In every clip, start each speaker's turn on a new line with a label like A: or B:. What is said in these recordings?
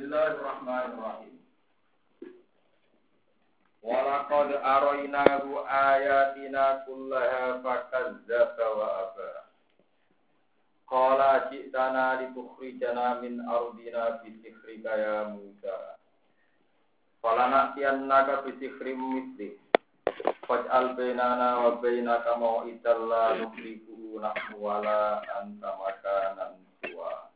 A: Bismillahirrahmanirrahim. Walaqad arainahu ayatina kullaha fakazzaba wa aba. Qala ji'tana litukhrijana min ardina bisikhrika ya Musa. Falana'tiyannaka bisikhrim mithli. Faj'al bainana wa bainaka maw'idan la nukhlifuhu nahnu wala anta makanan suwa.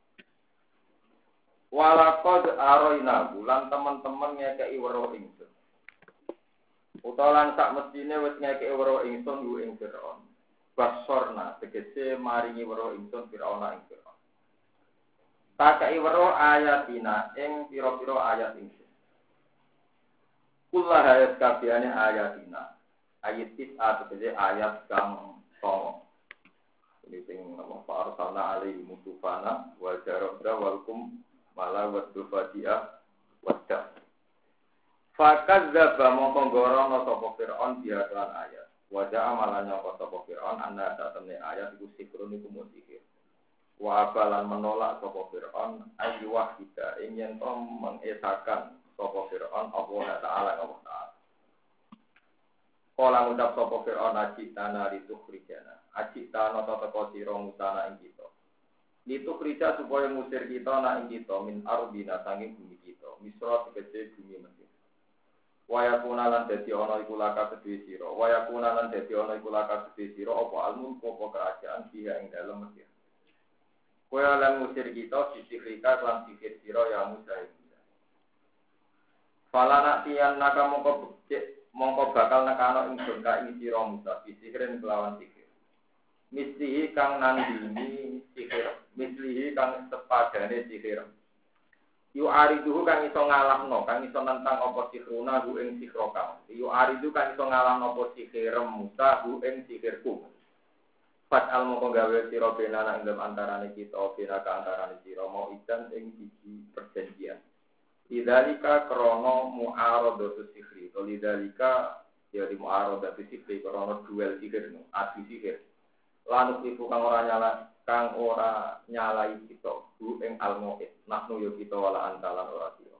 A: Walaqad arainahu lan teman-teman ngekeki weruh ingsun. Utawa sak mestine wis ngekeki weruh ingsun ku ing Firaun. Basorna tegese maringi weruh ingsun Firaun ing Firaun. Takei weruh ayatina ing pira-pira ayat ingsun. Kullah ayat kabehane ayatina. Ayat tis'ah tegese ayat kang 9. Ini sing nama Fa'arsalna alaihi mutufana wa jarabda walkum mala wa dufadiah wadda. Fakazzaba mongko ngorono sapa Firaun biadlan ayat. Wajah amalanya sapa Firaun ana satemene ayat iku sikrun iku sihir. Wa abalan menolak sapa Firaun ayu wahida ing yen to mengesakan sapa Firaun Allah Taala Allah Taala. Kala ngucap sapa Firaun ajitana litukhrijana. Ajitana tata sira musana ing kita. Litukrija supaya ngusir kita ing kita min ardina sanging bumi kita. Misra tegese bumi Mesir. Waya kunalan dadi ana iku laka kedhe sira. Waya kunalan dadi ana iku laka kedhe sira apa almun apa kerajaan dia ing dalem Mesir. Kowe lan ngusir kita sisihika lan sihir sira ya Musa. Falana tiyan naka mongko bakal nekano ingsun ka ing sira Musa sisihren kelawan sihir. Mislihi kang nandini sihir. Mislihi kang sepadane sihir. Yu ariduhu kang iso ngalahno, kang iso nentang apa sihruna hu ing sihroka. Yu aridu kang iso ngalahno apa sihir Musa hu ing sihirku. Fat al moko gawe sira benana ing antarane kita, bena ka antarane sira mau idan ing siji perjanjian. Lidzalika krana mu'aradatu sihri. Lidzalika ya di mu'aradatu sihri krana duel sihir, adu sihir. Lan iku kang ora nyalai kita hu ing al-mu'id nahnu yo kita wala antalan ora sira.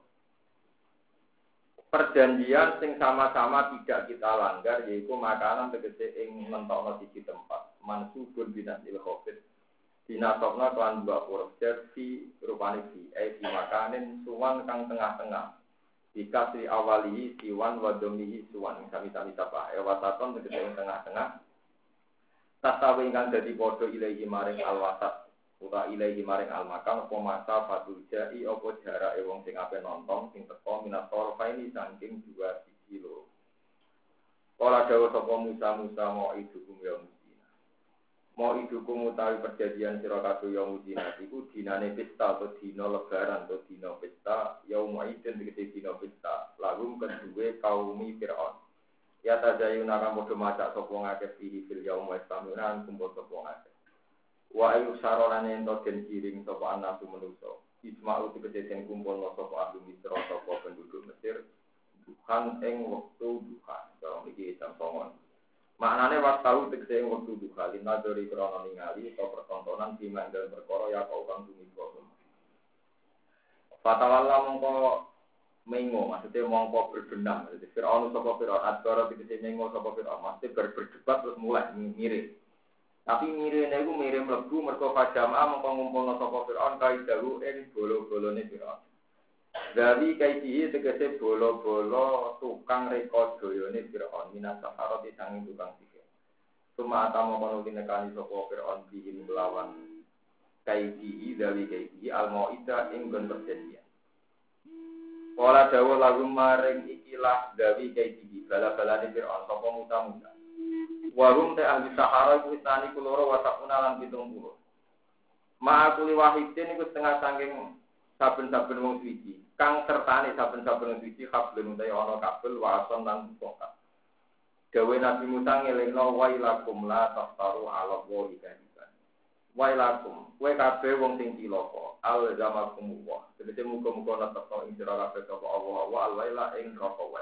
A: Perjanjian sing sama-sama tidak kita langgar yaitu makanan tegese ing mentokno siji tempat mansubun binasil khofid dinasabna kelan dua huruf fi rupane fi makanin suwan kang tengah-tengah dikasri awalihi siwan wa domihi suwan sami-sami sapa wasaton tegese ing tengah-tengah tasawi ingkang dadi padha ilahi maring alwasat utawa ilahi maring almakan apa masa fatul jai apa jarake wong sing ape nonton sing teko minat torfaini saking 2 kilo. Kala dawuh sapa Musa mau idukum ya Musina. Mau idukum utawi perjanjian sira kabeh ya Musina iku dinane pesta atau dina lebaran atau dina pesta yaum idin tegese dina pesta lagu kedue kaumi Firaun. Ya tajayuna kang padha macak sapa ngakeh fihi fil yaum wa istaminan kumpul sapa ngakeh. Wa ayu sarolane ento den kiring sapa anasu manusa. Isma'u tegese den kumpulna sapa ahli Misra sapa penduduk Mesir bukan ing wektu duha. Kalau iki jam 09.00. Maknane waktu tegese ing wektu duha linadori krana ningali utawa pertontonan dimandang perkara ya kau kang tumiba. Fatawalla mongko mengo maksudnya mongko berbenah jadi Firaun sapa Firaun adara tegese mengo sapa Firaun mesti berdebat terus mulai mirip tapi mirene iku mirip mlebu mergo pajamaah mongko ngumpulna sapa Firaun kaidahu ing bolo-bolone Firaun dari kaidi tegese bolo-bolo tukang reka doyone Firaun minas sahara disanging tukang sihir cuma atamo kono dinekani sapa Firaun bihin melawan kaidi dari kaidi al-mauida ing gon perjanjian. Kala dawuh lagu maring ikilah gawi kaidi bala-balane Firaun sapa Musa. Wa ta ahli sahara iku tani kuloro wa sakuna lan 70. Ma'akuli wahidin iku setengah saking saben-saben wong suci. Kang sertane saben-saben wong suci hablun ta ana kabel wason lan pokat. Dawe Nabi Musa ngelingno wailakum la taftaru ala wahi kadiban. Wailakum kowe kabeh wong sing cilaka al zamakum wa tegese muga-muga netepno ing sira kabeh sapa Allah wa alwaila ing roko.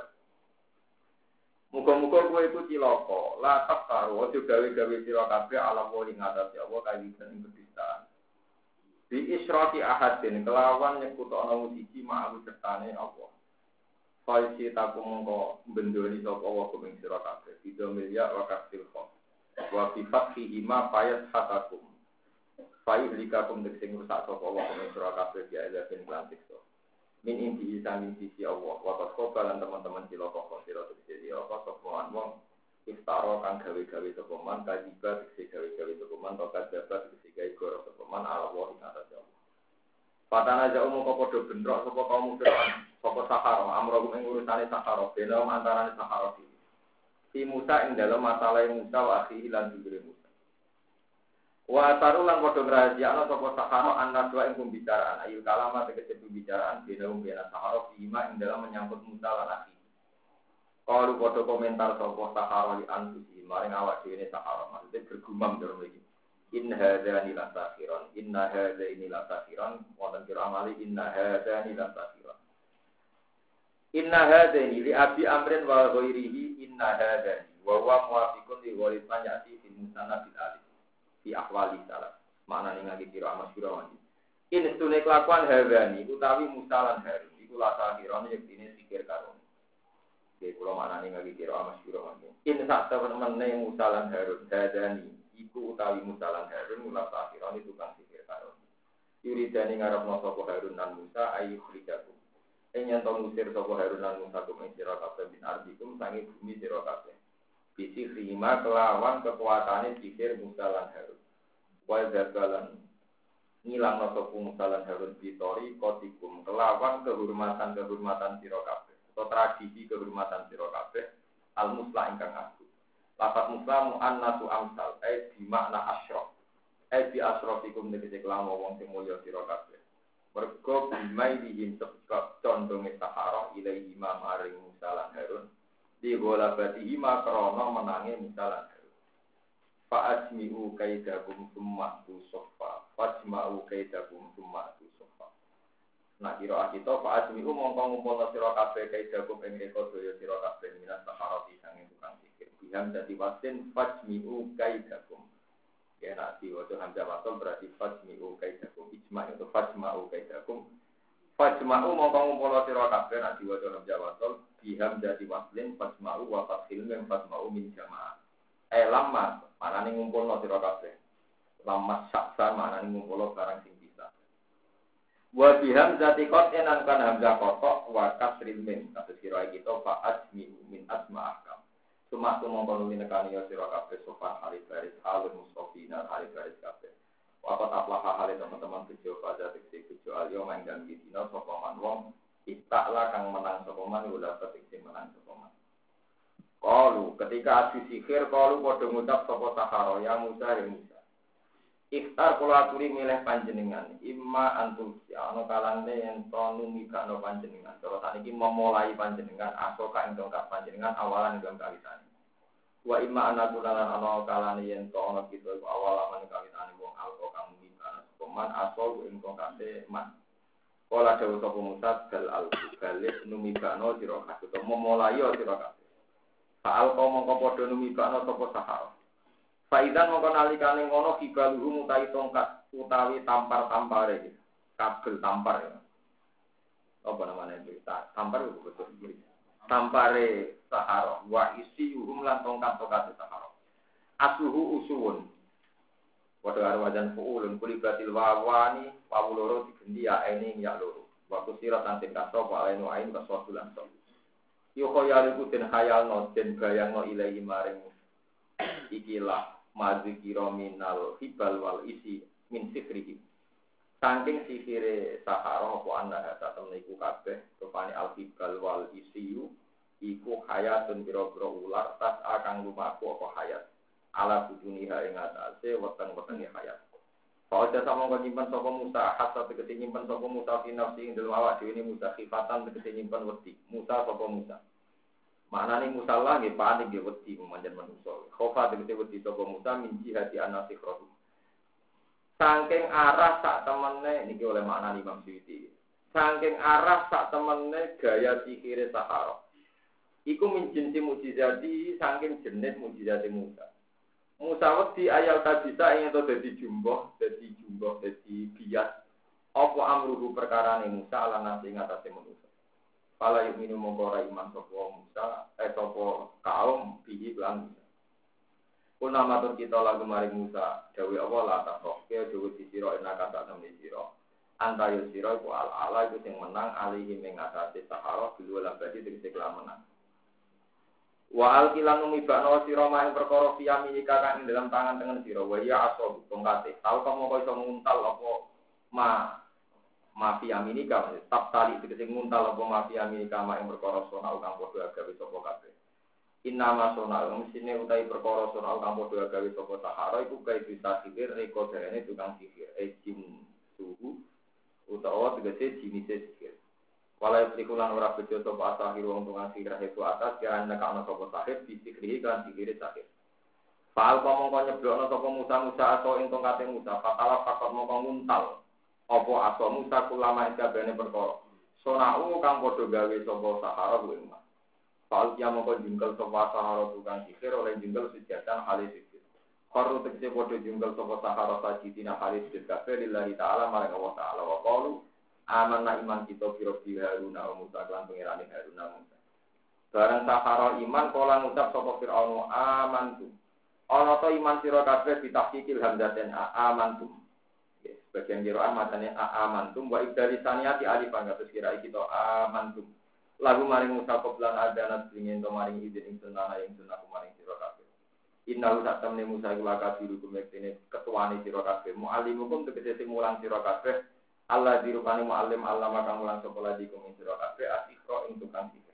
A: Muga-muga kowe iku cilaka la taftaru aja gawe-gawe sira kabeh ala wahi ngatasi Allah kadiban ing kedistaan. Bi isyrati ahadin kelawan nyekutokno siji ma'ahu sertane Allah. Faisi taku mongko bendoni sapa wa kuming sira kabeh video milya wa kasil kho wa bi fathi ima payat hatakum fai likakum sing rusak sapa wa kuming sira kabeh ya ila ben siksa min inti sami sisi Allah wa qad teman-teman cilaka sira tegese apa sapa wong iftara kang gawe-gawe sapa man kadiba tegese gawe-gawe sapa man to kadaba tegese gawe goro sapa man ala wa ing atas Allah Patana jauh mongko padha bentrok sapa kaum Fir'aun sapa Sahara amro ing urusane Sahara bena antarané Sahara iki. Si Musa ing dalem masalah Musa wa akhi lan dulure Musa. Wa taru lan padha ngrahasiakno sapa Sahara annaswa ing pembicaraan ayu kalama tegese pembicaraan bena Sahara bima ing dalem menyangkut Musa lan akhi. Kalau padha komentar sapa Sahara li anfusi maring awak dhewe Sahara maksudnya bergumam dalam iki. In hadza la sakhiran inna hadza la sakhiran wa tankiru amali inna hadza la sakhiran inna hadza li abi amrin wa ghairihi inna hadza wa huwa muwafiqun li walisan yati fi musanad bil alif fi ahwali salat maknane ngaki kira amasyura wani in stune kelakuan hadani utawi musalan harun iku la sakhiran yektine sikir karo iki kula maknane ngaki kira amasyura wani in sak temene musalan harun hadani iku utawi musalan Harun mulai akhiran itu tukang sihir Harun. Yuridani ngarepno sapa Harun lan Musa ayu khrijakum. Yen to musir sapa Harun lan Musa kumeng sira kabeh bin ardikum sange bumi sira kabeh. Bisi khima kelawan kekuatane sihir Musa lan Harun. Wa zakalan ngilangno sapa Musa lan Harun bitori kotikum kelawan kehormatan sira kabeh. Atau tradisi kehormatan sira kabeh al-muslah ingkang agung. Lafaz muslimu annasu amsal di makna asyraf bi asrafikum tegese kelamo wong sing mulya sira kabeh mergo bimai dihim sebab condonge Sahara ilahi ma maring Musa lan Harun di golabati ima krana menange Musa lan Harun fa ajmi'u kaidakum summa tusaffa fajma'u kaidakum summa tusaffa nah kira kita fa ajmi'u mongko ngumpulna sira kabeh kaidakum ing reka daya sira kabeh minas Sahara sange tukang yang jadi wasin fajmi'u kaidakum. Ya nanti waktu hamzah wasal berarti fajmi'u kaidakum. Ijma' itu fajma'u kaidakum. Fajma'u mongko ngumpul sira kabeh nanti waktu hamzah wasal biham jadi waslin fajma'u wa fathil mim fajma'u min jama'ah. Lama manane ngumpulno sira kabeh. Lama saksa manane ngumpulno barang sing bisa. Wa biham zati qat'in kan hamzah qata' wa kasril mim. Kados kira kita fa ajmi'u min asma'ah. Cuma tu mengkonon nekani ya sira kabeh sopan hari baris halun mustafina hari baris kabeh. Apa taplah hal teman-teman video pada tiksi video alio main dan dina sapa man wong istaklah kang menang sapa man ulah tiksi menang sapa man. Qalu ketika adu sihir qalu padha ngucap sapa Sahara ya Musa ya Musa. Ikhtar kula aturi milih panjenengan imma antum ana kalane yen to numigano panjenengan. Terus sakniki memulai panjenengan asoka ing dongkap panjenengan awalan ing kawitan. Wa imma anakunalan ana kalane yen to ana kita iku awalaman kawitane wong alko kang migano peman asol ing dongkape man. Kala dawuh sapa Musa bal al-galib numigano sira kabeh to memulai sira kabeh. Faal mongko padha numigano sapa Sahara. Faidan mongko nalikane ngono kibaluhu mutai tongkat utawi tampar-tampare kabel tampar ya. Apa namanya itu? Tampar itu betul. Tampare Sahara wa isi uhum lan tongkat-tongkat Sahara. Asuhu usuwun. Padha karo wajan fuulun kulibatil wawani pawuloro digendi ya ene ya loro. Wa kusira tanten kaso wa ainu ain kaswadulan so. Yo kaya iku den khayalno den bayangno ilahi maring ikilah mazikira minal hibal wal isi min sifrihi. Saking sifire Sahara apa anda kata temen iku kabeh rupane al hibal wal isiyu iku hayatun biro-biro ular tas akan lumaku apa hayat ala bujuniha ing atase weteng-wetenge hayat. Kalau sama kau nyimpan sapa Musa hasa tegese nyimpan sapa Musa finafsi ing dalem awak dhewe Musa khifatan tegese nyimpan wedi Musa sapa Musa. Maknane Musa lah nggih panik nggih wedi manjen manungsa. Khofa tegese wedi sapa Musa min jihati anasikhrohu. Saking arah sak temene niki oleh maknane Imam Suyuti. Saking arah sak temene gaya sihire Sahara. Iku min jinsi mujizati saking jenis mujizate Musa. Musa wedi ayal kabisa ing to dadi jumboh, dadi bias Apa amruhu perkarane Musa ala nasi ngatasi manusia. Fala yu'minu mongko ora iman sapa Musa sapa kaum bihi lan Musa. Kuna matur kita lagu maring Musa, dawuh Allah la tasoke dawuh di sira enak kata temne sira. Antayo sira iku ala iku sing menang alihi ing ngatasi sahara bil labadi tegese kelan menang. Wa alkilan umibakno sira maing perkara fiyami kang ing dalam tangan tengen sira wa ya asob tongkate. Tau kamu kok iso nguntal apa mafia minika tap tali tegese nguntal apa mafia minika mak ing perkara sona kang padha gawe sapa kabeh. Inama sona mesine utahe perkara sona kang padha gawe sapa sahara iku kae bisa sihir reko derene tukang sihir jin suhu utawa tegese jinise sihir. Walai sikulan ora bejo sapa asahir wong tukang sihir itu atas kira nek ana sapa sahir disikri kan sihir sahir. Fal mongko nyeblokno sapa Musa aso ing tongkate Musa fatala fakot mongko nguntal apa aso Musa kulama ing kabehane perkara. Sonau kang padha gawe sapa sahara kuwi mah. Fal ya mongko jungkel sapa sahara tukang sihir oleh jungkel sejatan halis sihir. Qaru tegese padha jungkel sapa sahara sajidina halis sihir kabeh lillahi taala marang Allah taala wa qalu amanna iman kita biro-biro Haruna wa Musa lan pengirane Haruna Musa. Barang sahara iman kala ngucap sapa Firaun amantu. Ana to iman sira kabeh ditahqiqil hamzaten amantu. Bagian kira matane amantum wa ibdali saniyati alif pangatus kira iki to amantum. Lagu maring Musa koplan adana dingin to maring izin ing sunah ing sunah maring sira kabeh. Inna sak temne Musa iku kabiru kumektene ketuane sira kabeh. Muallimukum tegese sing mulang sira kabeh. Allah dirupani mu'allim allama kang mulang sekolah di kum sira kabeh asikro ing tukang sihir.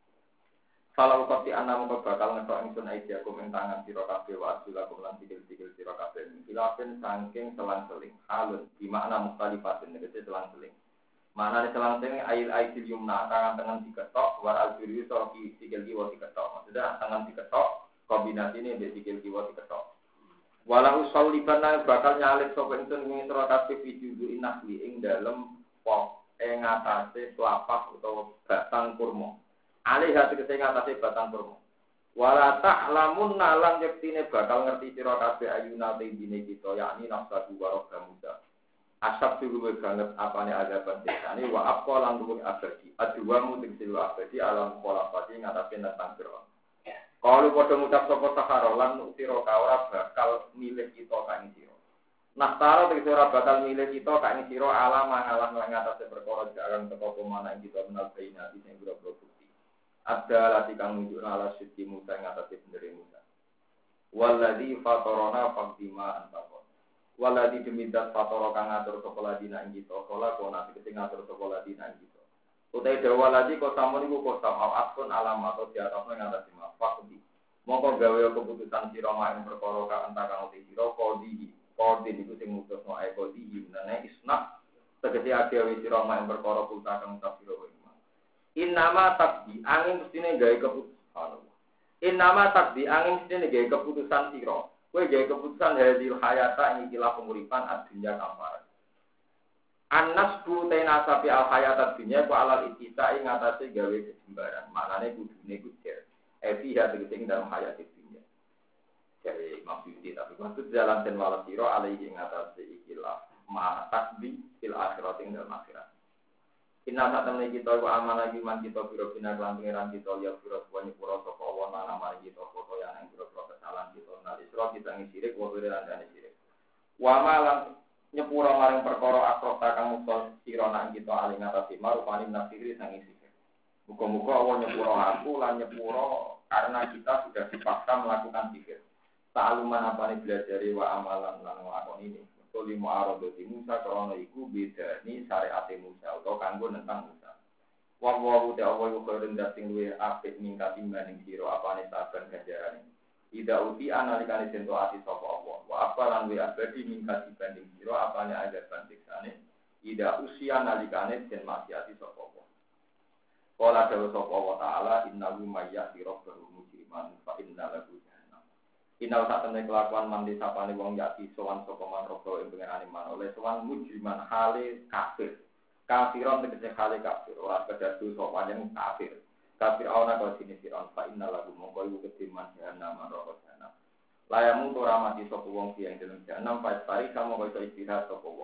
A: Kalau kopi anam kok bakal ngetok ingsun aidiakum ing tangan sira kabeh wa asulakum lan sikil-sikil sira kabeh. Khilafen saking selang-seling halun di makna mukhtalifatin tegese selang-seling. Maknane selang-seling ail aidil yumna tangan diketok war al-juri soki sikil kiwa diketok. Maksudnya tangan diketok kombinasine mbek sikil kiwa diketok. Walau salibana bakal nyalip sapa ingsun ing sira kabeh fijudu inahli ing dalem pok ing atase tlapak utawa batang kurma. Alih hati sing atase batang kurma. Wala ta'lamun nalan yektine bakal ngerti sira kabeh ayuna dine kita yakni nafsu wa rogamuda. Asab dulu banget apane azaban desane wa apa lan luwih abadi. Aduwamu sing silu abadi alam pola pati ngatasi tentang sira. Kalau pada ngucap sapa sahara lan sira ora bakal milih kita kae sira. Nah taro tegese ora bakal milih kita kae sira alama alam lan ngatasi perkara jaran teko pemana kita menal kaina sing boro-boro bukti. Ada lati kang nunjuk ala siti Musa ngatasi bener Musa. Walladzi fatarana faqdima antaqo. Walladzi demidat fatara kang ngatur sapa dina ing kita, kala kona tegese ngatur sapa dina ing kita. Utai dawa lagi kok samun iku kok sama akun alam atau di atasnya ngatasi mafakudi. Mongko gawe keputusan sira mak perkara ka entar kang uti sira kodi iku sing mutusno ae kodi nane isna tegese adewe sira mak perkara putra kang utak sira wae. Innama takdi angin mestine gawe keputusan. Innama takdi angin mestine gawe keputusan sira. Kowe gawe keputusan hadil hayata ing ikilah penguripan adunya kamar. Anas bu tena sapi al hayat dunia ku alal itisa ing atase gawe kejembaran. Maknane kudune kujer. Evi ya tegese ing dalam hayat dunia. Jadi maksudnya tapi maksud jalan den wala sira alaihi ing atase ikilah ma takdi fil akhirat ing dalam akhirat. Inna satamne kita ku amanah iman kita biro bina lan pangeran kita ya biro semuanya pura sapa wa lan amal kita foto yang biro kesalahan kita nali sira kita ngisirik wa biro lan sirik. Wa malam nyepura maring perkara akrota kang musul sira nang kita aling ngatasi marupani nafsiri sang isi. Muga-muga Allah nyepura aku lan nyepura karena kita sudah dipaksa melakukan zikir. Ta'aluman apane belajari wa amalan lan nglakoni ini. Tuli mu'aradati Musa krana iku bedani syariat Musa utawa kanggo nentang Musa. Wa wa ta Allah yo keren dating luwe apik ningkat timbaning sira apane saben ganjarane. Ida uti analikane sento ati sapa Allah. Wa apa lan wi abadi mingkat dibanding sira apane ajar bantiksane. Ida usia nalikane den maksiati sapa Allah. Qala dawu sapa Allah taala innahu mayyati rabbahu mujriman fa inna lahu jahannam. Inal sak temne kelakuan mandi sapane wong yati sowan sapa man robo ing pengerane man oleh sowan mujriman hale kafir. Kafiron tegese hale kafir ora sekedar dosa panjang kafir. Kafir ana kok sini Firaun fa inna lahu mongko iku kediman jahannam neraka jahanam. Layamu ora mati sapa wong ki ing dalem jahanam pas pari kamu kok iso istirahat sapa wong.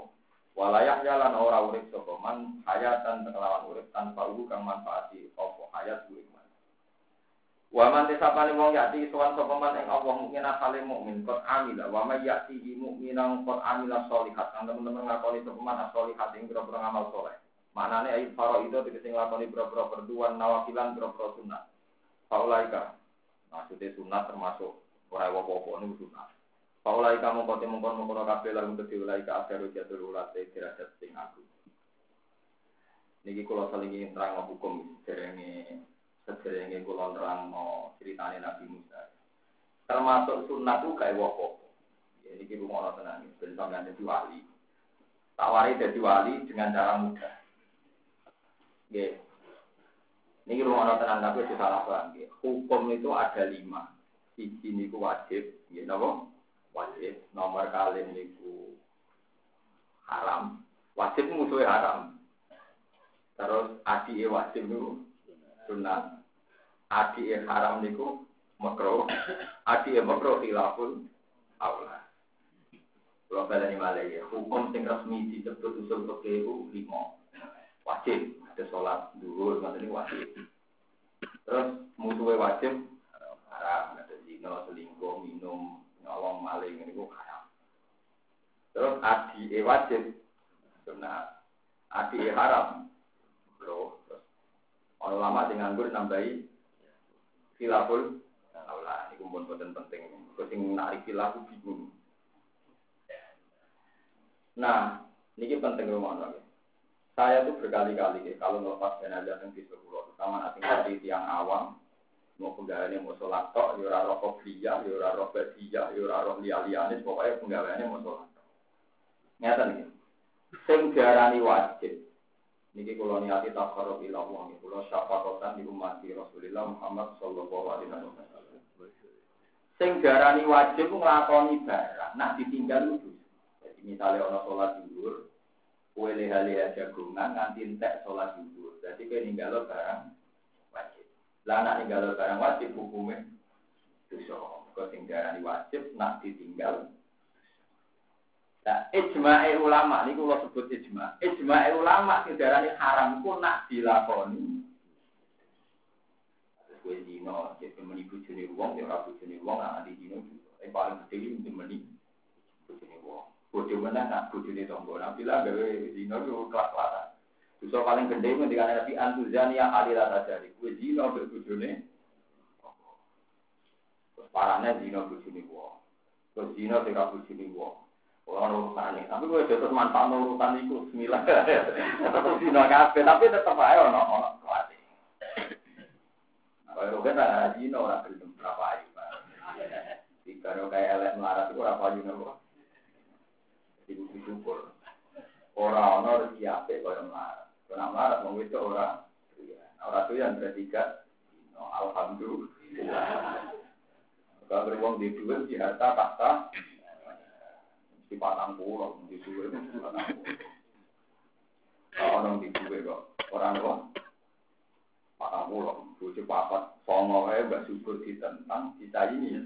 A: Walayak jalan ora urip sapa man hayatan kelawan urip tanpa kang manfaati apa hayat kuwi man. Wa man tisapane wong yati sowan sapa man ing Allah mukmin asale mukmin qad amila wa may yati mukminan qad amila sholihat. Teman-teman ngakoni sapa man sholihat ing boro ngamal saleh. Maknane ayat faro itu tegese nglakoni boro perduan nawafilan boro sunat. Paulaika. Maksudnya sunat termasuk ora apa-apa niku sunat. Paulai kamu kote mengkon kabeh lalu kedulai ka ajaru jatuh ulat derajat sing aku. Niki kula salingi nerang hukum sederenge kula nerangno critane Nabi Musa. Termasuk sunat ku gawe apa-apa. Ya niki rumono tenan ben sampeyan dadi wali. Tawari dadi wali dengan cara mudah. Nggih. Niki rumono tenan tapi salah paham nggih. Hukum itu ada 5. Siji niku wajib, nggih napa? Wajib, nomor kali niku haram. Wajib musuhnya haram. Terus adike wajib niku sunat. Adike haram niku makruh. Adike makruh khilafun aula. Kalau balani malih hukum sing resmi disebut usul fikih iku 5. Wajib, ada salat zuhur, ngoten wajib. Terus musuhnya wajib haram, ada zina, selingkuh, minum nyolong maling ini kok haram. Terus adi wajib sunat, adi haram. Bro, terus orang lama dengan nganggur nambahi khilaful aula. Ini kumpul boten penting. Sing narik khilaf bingung. Nah, ini penting rumah. Saya tuh berkali-kali kalau melepas jenazah yang di sekolah, terutama nanti dari tiang awam. Mau penggaweane mau salat tok, ya ora roh kopiah, ya ora roh badiyah, ya ora roh liya-liyane, pokoke penggaweane mau salat. Ngeten iki. Sing diarani wajib. Niki kula niati taqarrub ila Allah, kula syafaqatan di umat Rasulullah Muhammad sallallahu alaihi wasallam. Sing diarani wajib ku nglakoni barang, nak ditinggal kudu. Jadi misale ana salat zuhur, kowe leha-leha jagongan nganti entek salat zuhur. Dadi kowe ninggalo barang lah nak tinggal barang wajib hukumnya dosa. Kau tinggal wajib nak ditinggal. Nah, ijma'i ulama ni kalau sebut ijma'. Ijma'i ulama tinggalane haram ku nak dilakoni. Kue dino, jadi menipu jenis uang, dia ragu jenis uang, nak di dino. Yang paling kecil itu menipu jenis uang. Bodoh mana nak bodoh ni tombol. Nabi lah gawe dino itu kelas-kelasan. Dosa paling gede ketika Nabi Antuzania alilah tajari. Kue zina berbujune. Terus parahnya zina berbujune wong. Terus zina tidak berbujune wong. Orang urusan ini. Tapi kue tetap manfaat urusan itu. Bismillah. Tetap zina kabeh. Tapi tetap aja orang kelas. Kalau rogen ada zina orang belum berapa aja. Jika kayak elek melarat itu berapa zina kok. Ibu syukur. Orang rezeki kau yang melarat. Karena melarat mau itu orang itu yang berarti alhamdulillah. Kalau beruang di duit di harta tahta di patang pulau di duit patang pulau. Kalau orang di duit kok orang patang pulau, bujuk papat songo mbak subur ditentang kita ini.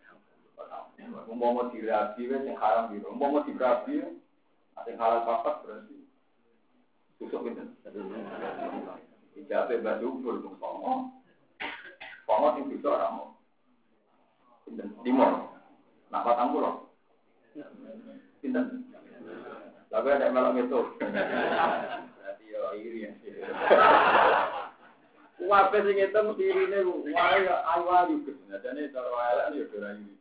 A: Mau dirabi yang haram gitu, mau dirabi yang halal papat berarti. Susuk itu. Tidak bebas subur pun songo yang bisa orang timur. Nak patang pulau. Pinten. Lalu ada melok itu. Berarti ya iri ya. Wape sing itu mesti irine wae ayu-ayu gitu. Jane cara elek yo ora iri.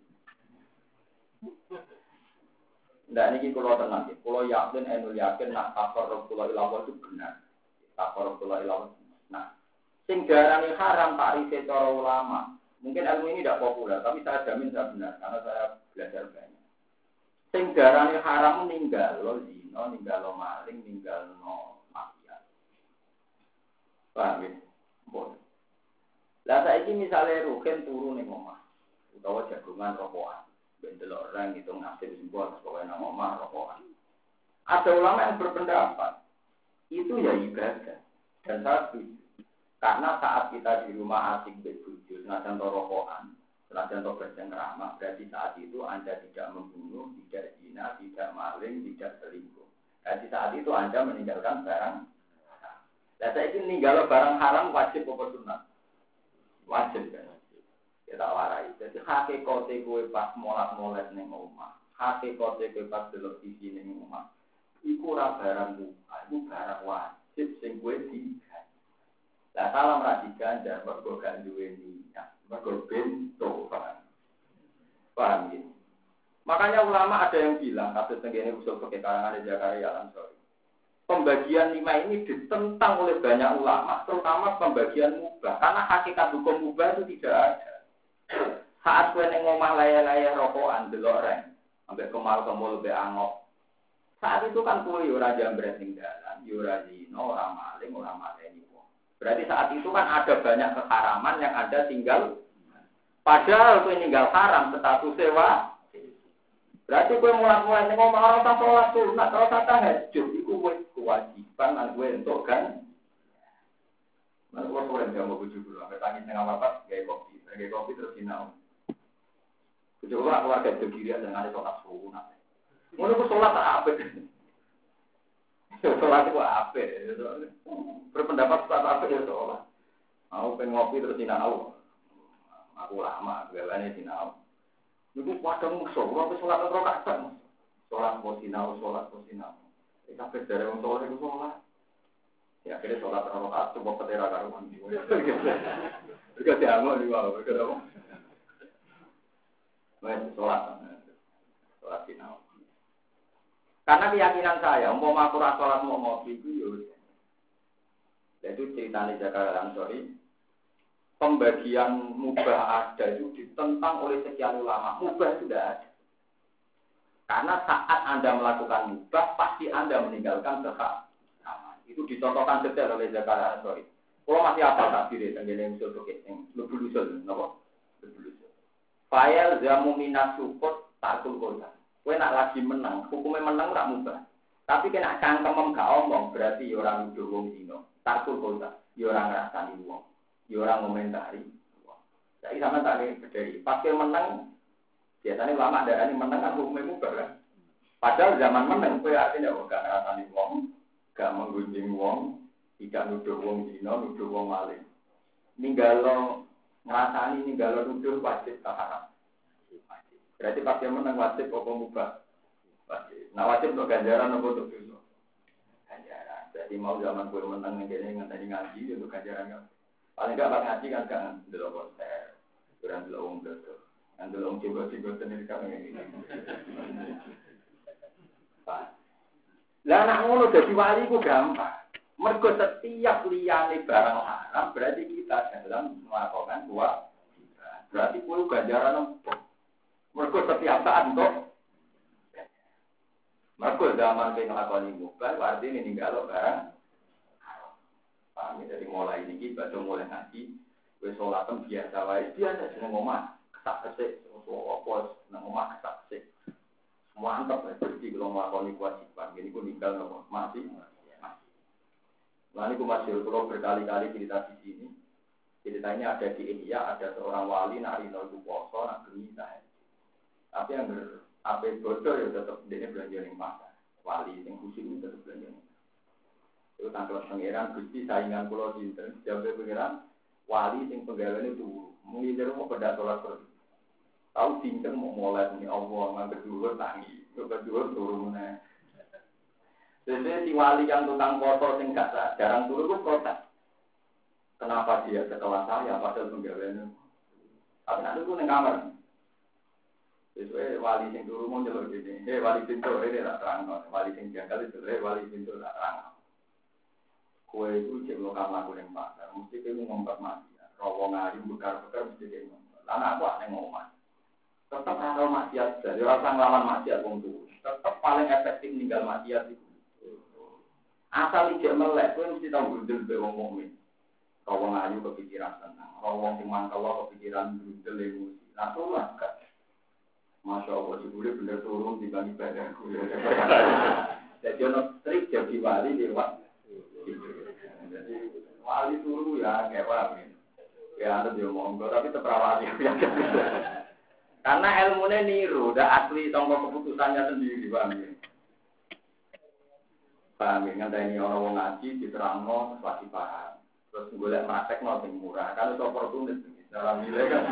A: Ndak niki kula tenang iki. Kula yakin yakin nak takor kula ilawah itu benar. Takor kula ilawah. Nah, sing diarani haram takrif cara ulama. Mungkin ilmu ini tidak populer, tapi saya jamin saya benar karena saya belajar banyak. Sing diarani haram ninggal lo zina, ninggal lo maling, ninggal lo maksiat. Paham ya? Boleh. Lah saiki misale rugen turu ning omah utawa jagongan rokokan. Bendelok orang itu ngasih sebuah sesuai nama omah rokokan. Ada ulama yang berpendapat itu ya ibadah dan saya setuju. Karena saat kita di rumah asing berbujuk, senajan rokokan, senajan bercengkrama, berarti saat itu Anda tidak membunuh, tidak zina, tidak maling, tidak selingkuh. Jadi saat itu Anda meninggalkan barang haram. Nah, saya ini meninggal barang haram wajib apa sunat? Wajib kan? Kita warai. Jadi hakikate kowe pas molat-molat ning omah, hakikate kowe pas delok TV ning omah. Iku ora barang buka, iku barang wajib sing kowe digawe. Lah salam ra diganjar mergo gak duwe niat, mergo bento paham ya? Makanya ulama ada yang bilang, kasus tenggene usul pakai karangan Zakaria Al-Ansori. Pembagian 5 ini ditentang oleh banyak ulama, terutama pembagian mubah. Karena hakikat hukum mubah itu tidak ada. Saat kowe ning omah laya-laya rokokan delok reng, sampai kemal-kemul be angok. Saat itu kan kowe ora jambret ning dalan, ora zina, ora maling, ora mateni wong. Berarti saat itu kan ada banyak keharaman yang Anda tinggal. Padahal kowe ninggal haram status sewa. Berarti kowe mulai-mulai ning omah ora usah salat sunat, ora usah tahajud, iku wis kewajiban lan kowe entuk kan. Lan kowe ora jamu bojo dulu, sampai tangi tengah apa gawe kopi terus sinau. Bojo ora keluarga diri dengan salat sunat. Ngono ku salat apik. Salat ku apik. Berpendapat salat apik ya salat. Aku pengen ngopi terus sinau. Aku lama gawane sinau. Niku padang musuh, ora salat rakaat. Salat sinau. Kita berdere wong saleh iku salat. Ya kira salat rakaat coba petera karo mandi. Juga diamuk di bawah, kira-kira. Wes salat sinau. Karena keyakinan saya, umpama aku ora salat mau ngopi iku yo. Itu ceritanya Zakaria Al-Ansori. Pembagian mubah ada itu ditentang oleh sekian ulama. Mubah sudah ada. Karena saat Anda melakukan mubah, pasti Anda meninggalkan keharaman. Itu dicontohkan detail oleh Zakaria Al-Ansori. Kalau masih apa takdir yang usul pakai yang lebih usul, napa? Lebih usul. Fa'il zamu minat support takul kota. Kowe nak lagi menang, hukumnya menang tak mubah. Tapi kena cangkem gak omong, berarti orang nuduh wong dino. Takul kota, orang ngrasani wong. Orang komentari. Jadi sama tadi berdiri. Pas dia menang, biasanya lama darah ini menang kan hukumnya mubah kan. Padahal zaman menang, itu artinya gak ngerasani wong, gak menggunjing wong, tidak nuduh wong dino, nuduh wong maling. Ninggalo ngerasani, ninggalo nuduh wajib tak haram. Berarti pas dia menang wajib apa mubah? Wajib. Nah wajib untuk ganjaran apa untuk dosa? Ganjaran. Jadi mau zaman gue menang ngenteni ngaji untuk ganjaran kan. Paling enggak pakai ngaji kan kan delok konser, kurang delok wong dodo. Kan delok coba-coba sendiri kan ngene. Lah nek ngono dadi wali ku gampang. Mergo setiap liyane barang haram berarti kita dalam melakukan kewajiban. Berarti kuwi ganjaran empuk. Mergo setiap saat kok. Mergo zaman sing nglakoni mubah artine ninggalo barang. Kami dari mulai ini, baca mulai ngaji, we sholatem biasa wae, biasa jeneng omah, kesak-kesik, opos, nang omah kesak-kesik. Semua antep ya, berarti kalau melakukan kewajiban, ini pun tinggal nopo masih. Lalu masih kalau berkali-kali cerita di sini, ceritanya ada di India, ada seorang wali nari nol puasa, nak gemita. Tapi yang apa bodoh ya tetap dia belanja ning pasar. Wali yang khusus itu tetap belanja. Itu tanggal pangeran Gusti saingan pulau dinten jabe pangeran wali sing penggaweane turu mengilir mau pada sholat terus tahu dinten mau mulai ini Allah nang kedua tangi kedua turu meneh jadi si wali yang tukang kotor sing gak jarang turu ku protes kenapa dia setelah saya padahal penggaweane tapi nek turu ning kamar sesuai wali sing turu mau njeluk dene wali pintu ini tak terang wali sing janggal itu wali pintu tak terang kue itu cek lokal lagu yang pasar, mesti kamu ngompat mati. Rawong ayu bekar-bekar mesti kamu ngompat. Lana aku ada ngomong. Tetap kalau maksiat, jadi orang lawan maksiat wong tuh. Tetap paling efektif meninggal maksiat itu. Asal ijek melek, kue mesti tahu gundul be wong mukmin. Rawong ayu kepikiran tenang, rawong sing mangkel kepikiran gundul emosi. Nah tuh lah kan. Masya Allah, jebule bener turun dibanding badan kue. Jadi ono trik jadi wali lewat. Jadi wali turu ya kayak apa ya ada dia monggo tapi terperawati karena ilmunya niru udah asli tongkol keputusannya sendiri bang Paham ya, ngenteni orang wong ngaji diterangno terus lagi paham. Terus golek praktekno sing murah. Kan itu oportunis dalam nilai kan.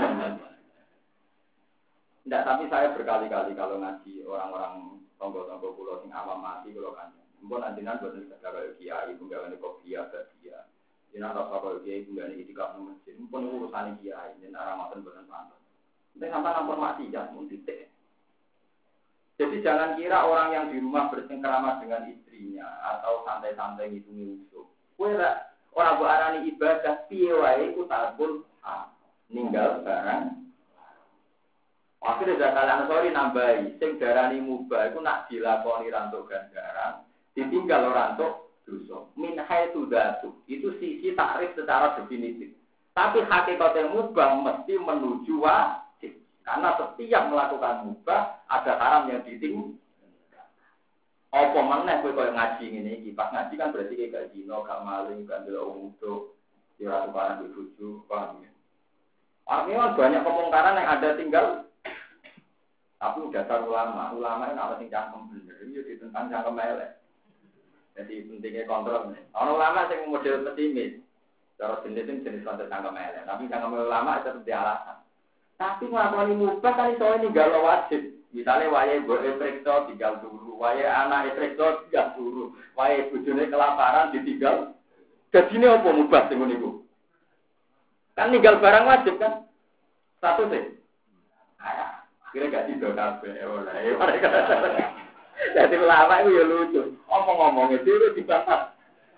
A: Enggak, tapi saya berkali-kali kalau ngaji orang-orang tonggo-tonggo pulau sing awam mati kalau kan. Mbon anjenan boten segala kiai penggaweane kopi ya dia. Dina rasa kaya kiai penggaweane itikaf nang masjid. Mbon urusane kiai yen arah maten boten pantes. Nek sampean ampun mati ya mun titik. Jadi jangan kira orang yang di rumah bersengkrama dengan istrinya atau santai-santai ngitung usul. Kowe ora mbok arani ibadah piye wae iku tabul ninggal barang. Akhirnya Zakaria Ansori nambahi, sing darani mubah iku nak dilakoni rantuk ganjaran, ditinggal rantuk dosa. Min haitsu dzatu. Itu sisi takrif secara definitif. Tapi hakikatnya mubah mesti menuju wajib. Karena setiap melakukan mubah ada haram yang ditinggal. Apa meneh kowe koyo ngaji ngene iki, pas ngaji kan berarti kayak gak zina, gak maling, gak ndelok wong uduk, ora tukaran di bojo, paham ya. Artinya banyak kemungkaran yang ada tinggal. Tapi dasar ulama itu harus yang cangkem bener, itu ditentang cangkem elek. Jadi pentingnya kontrol. Orang ulama yang model pesimis, cara jenis kontrol cangkem elek. Tapi cangkem ulama itu tetap alasan. Tapi melakukan mubah kan itu ini gak wajib. Misalnya waya gue periksa tinggal dulu, waya anak periksa tinggal dulu, waya bujune kelaparan ditinggal. Jadi ini apa mubah sing niku? Kan tinggal barang wajib kan? Satu sih. Kira gak tidur kabeh oleh. Jadi lama itu ya lucu. Ngomong-ngomong itu dibantah.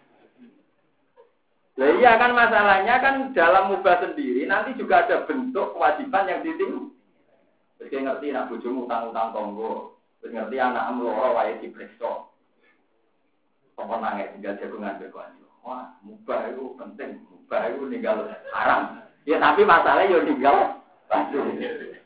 A: Lah iya kan masalahnya kan dalam mubah sendiri nanti juga ada bentuk kewajiban yang ditinggal. Terus ngerti nak bojomu utang-utang tonggo. Terus ngerti anak mloro wae diperiksa. Apa nangis tinggal jagungan bekoan. Wah, mubah itu penting. Mubah itu ninggal haram. Ya tapi masalahnya yo ninggal wajib.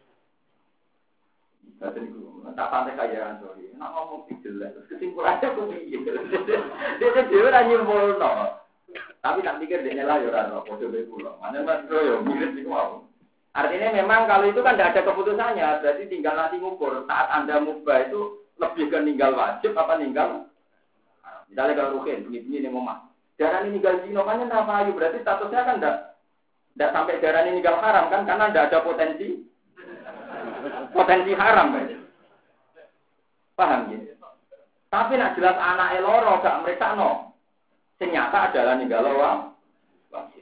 A: Tak pantai kayaan sorry. Nak ngomong jelas. Kesimpulannya aku piye. Dia dhewe ra nyimpulno. Tapi tak pikir dene lah yo ora ono padha wae kula. Mane Mas Bro yo mirip iku mau. Artinya memang kalau itu kan tidak ada keputusannya, berarti tinggal nanti ngukur saat Anda mubah itu lebih ke ninggal wajib apa ninggal. Misalnya kalau rukin bunyi-bunyi ning omah. Darah ini ninggal zina kan apa ayu berarti statusnya kan tidak sampai darah ini ninggal haram kan karena tidak ada potensi haram kan. Paham ya? Tapi nak jelas anak eloro gak mereka no. Ternyata adalah ninggal wajib.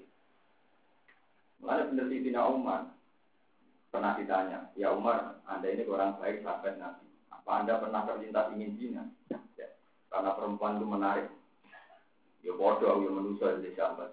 A: Mulanya benar di Tina Umar pernah ditanya, ya Umar, Anda ini orang baik sahabat Nabi. Apa Anda pernah terlintas ingin zina? Ya, karena perempuan itu menarik. Ya bodoh, ya manusia jadi sahabat.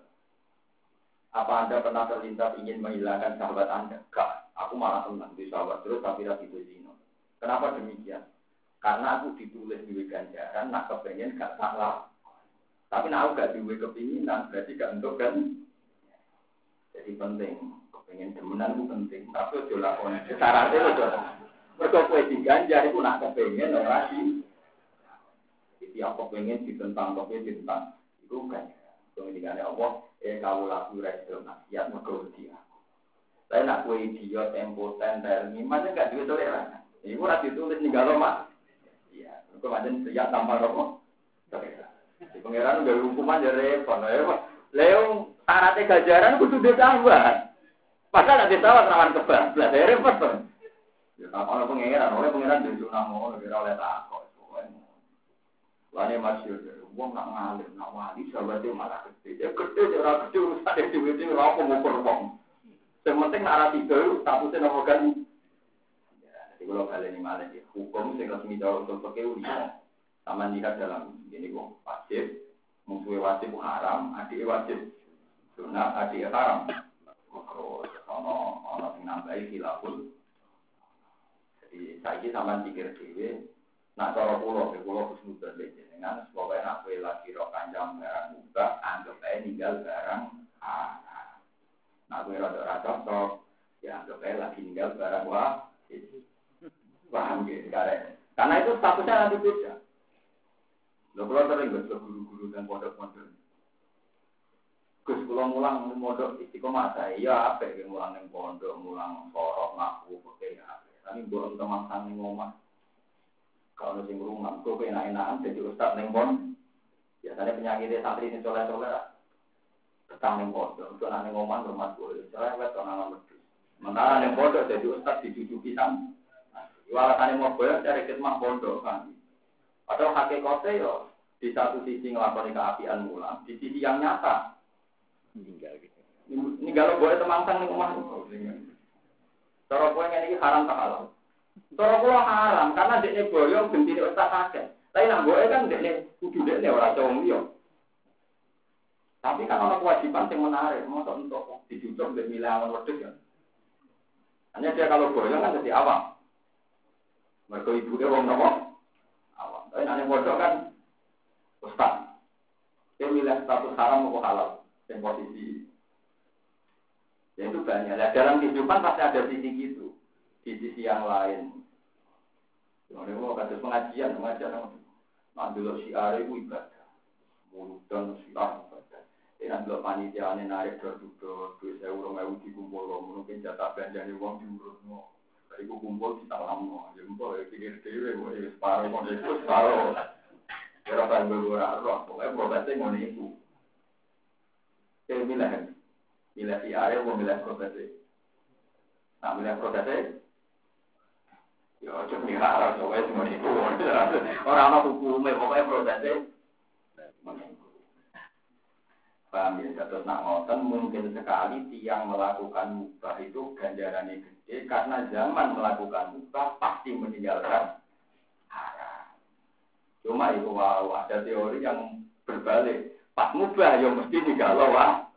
A: Apa Anda pernah terlintas ingin menghilangkan sahabat Anda? Enggak, aku malah senang di sahabat terus tapi tidak itu zina. Kenapa demikian? Karena aku ditulis di ganjaran, nak kepengen gak salah. Tapi nak aku gak diwe kepinginan, berarti gak untuk kan? Jadi penting, kepengen demenan itu penting. Tapi udah lakon, syaratnya udah. Mereka kue diganjar itu nak kepengen orang sih. Jadi aku pengen ditentang, ditentang. Itu kan, kemudian Allah, kalau laku resto nasihat mereka dia. Saya nak kue idiot, impoten, termi, macam gak duit toleran. Ini aku rasa ditulis nih kalau mak. Iya, mereka macam siap tanpa rokok. Toleran. Di pengiran udah hukuman dari repot. Leung syaratnya gajaran kudu ditambah. Padahal nek ditawar rawan kebablas, repot to. Ya tak ana pengiran dhewe nang kira oleh takok. Lane masyhur, wong nak ngalim, nak wali sahabatnya malah gede. Ya gede ora gede urusan dhewe ora apa ngukur wong. Sing penting nek ora tidur, tapuse nopo kan. Ya, jadi kalau kalian ini malah hukum sing resmi cara untuk pakai uliah. Sama lihat dalam ini kok wajib. Musuh wajib haram, adik wajib sunat, adik haram. Terus ono sing nambahi khilafun. Jadi saiki sampean pikir dhewe, nak cara kula husnudzon dengan pokoke nak kowe lagi ro kanjang barang mubah, anggap ae ninggal barang haram. Nak kowe ora cocok, ya anggap ae lagi ninggal barang wajib. Paham ya, karena itu statusnya nanti beda. Lho kula sering baca guru-guru dan pondok-pondok. Gus kula mulang mondok istiqomah saya, ya apik ge mulang ning pondok, mulang sorok ngaku pokoke ya apik. Tapi mbok teman-teman ning omah. Kalau sing rumah kok enak-enakan jadi ustaz ning pondok. Biasanya penyakitnya santri ini soleh-soleh, ketang ning pondok, itu nang ngomong rumah gue, cerewet orang lebih. Sementara ning pondok jadi ustaz dicucuki sam. Alasannya mau boleh cari khidmah pondok kan. Padahal hakikatnya yo di satu sisi ngelakoni keapian mulang, di sisi yang nyata meninggal gitu. Ini kalau boleh temangsang ning omah. Cara kowe ngene iki haram tak halal. Cara kula haram karena dekne boyo gentine ustaz akeh. Tapi nak boe kan dekne kudu dekne ora wong liya. Tapi kan ana kewajiban yang menarik, mosok untuk dicucuk mbek milangan wedhus ya. Hanya dia kalau boyo kan jadi awam. Mergo ibuke wong napa? Awam. Tapi nek bodoh kan ustaz. Dia milih status haram atau halal yang posisi. Ya itu banyak. Nah, dalam kehidupan pasti ada sisi gitu. Di sisi yang lain. Ini mau kasus pengajian. Nah, dulu syiar itu ibadah. Mulut dan syiar ibadah. Ini dulu panitianya narik dor-dor. 2.000 orang dikumpul. Mungkin jatah belanjanya uang diurut. Dari kumpul kita lama. Ya mbak, pikir dewe. Separuh. Separuh. Kira kan beberapa. Pokoknya prosesnya mau nipu. Saya bilang. Milih siare mau milih prosesnya. Nah, milih prosesnya. Ya, cuma miara, soalnya cuma itu. Orang-orang hukumnya, pokoknya prosesnya. Paham ya, terus nak ngoten mungkin sekali tiang melakukan mubah itu ganjarannya gede. Karena zaman melakukan mubah pasti meninggalkan haram. Cuma itu wow, ada teori yang berbalik. Pas mubah, ya mesti digalau wah.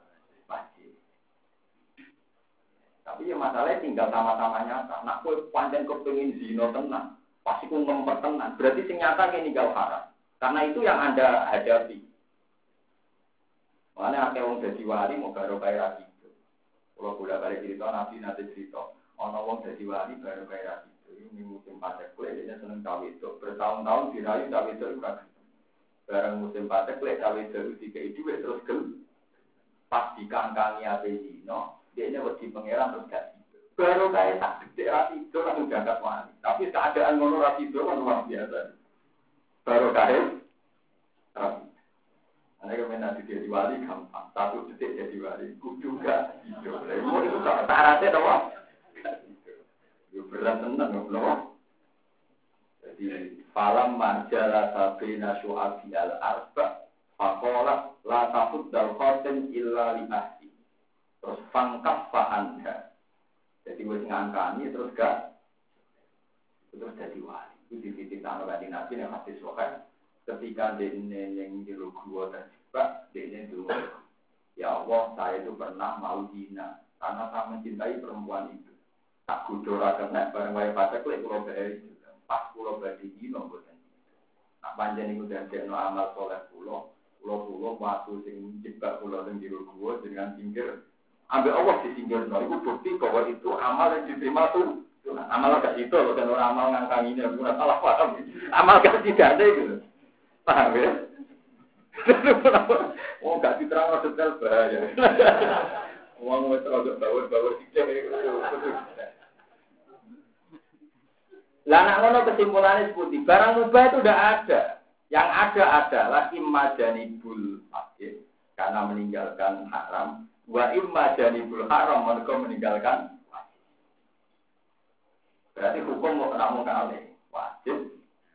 A: Tapi ya masalahnya tinggal sama-sama nyata. Nak kowe pancen kepengin zina tenan, pasti ku ngempet tenan. Berarti sing nyata kene ninggal haram. Karena itu yang Anda hadapi. Makanya akeh wong dadi wali mau baru kaya gitu. Kalau bolak-balik cerita Nabi nanti cerita, ana wong dadi wali baru kaya gitu. Ini musim patek kuwi dia seneng cawe itu. Bertahun-tahun dirayu cawe itu ora. Bareng musim patek kuwi cawe itu dikei dhuwit terus gel. Pas dikangkangi ape zina. Dia ini wedi pangeran terus gak tidur. Baru kayak tak gede rasi itu langsung jangkat wali. Tapi keadaan ngono rasi itu kan luar biasa. Baru kayak rasi. Karena kalau nanti jadi wali gampang. 1 detik jadi wali. Kudu gak tidur. Mau itu syaratnya apa? Itu berat tenang. Jadi falam marjala sabina syu'abi al-arba. Fakolat la tafud dal khotin illa limah. Terus fangkaf fa'anda. Jadi wis ngangkani terus gak terus jadi wali. Itu dititipkan oleh Nabi yang hadis sahih. Ketika dene yang jero gua terjebak, dene dulu. Ya Allah, saya itu pernah mau zina karena saya mencintai perempuan itu. Tak kudu ra kena bareng wae patek lek kula bayar itu. Pas kula badhe zina mboten. Nak panjen iku dadekno amal saleh kula waktu sing jebak kula teng jero gua dengan pinggir ambil Allah disingkirno, itu bukti bahwa itu amal yang diterima tuh. Amal gak itu, dan orang amal ngangkang ini, aku salah paham. Amal gak tidak ada gitu. Paham ya? Oh gak diterang detail bahaya. Uang mau terlalu bawur tidak gitu. Lah nak ngono kesimpulannya seperti barang mubah itu udah ada. Yang ada adalah imajanibul fakir karena meninggalkan haram. Wa imma janibul haram mereka meninggalkan wajib. Berarti hukum mau namun kali wajib.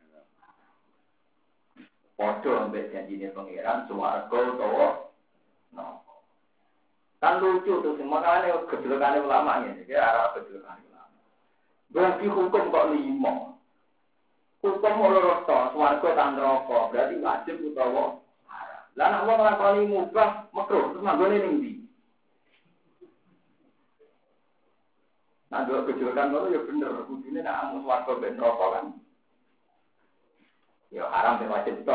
A: Podo ambek janjine pangeran swarga utawa neraka. Kan lucu tuh makane geblekane ulama ngene iki arah geblekane ulama. Berarti hukum kok 5. Hukum loro to swarga tan neraka berarti wajib utawa haram. Lah nek wong nglakoni mubah makruh terus manggone ning ndi? Nah, dua kejelekan itu ya bener. Kudune nak amus warga ben rokok kan. Ya haram ben wajib itu.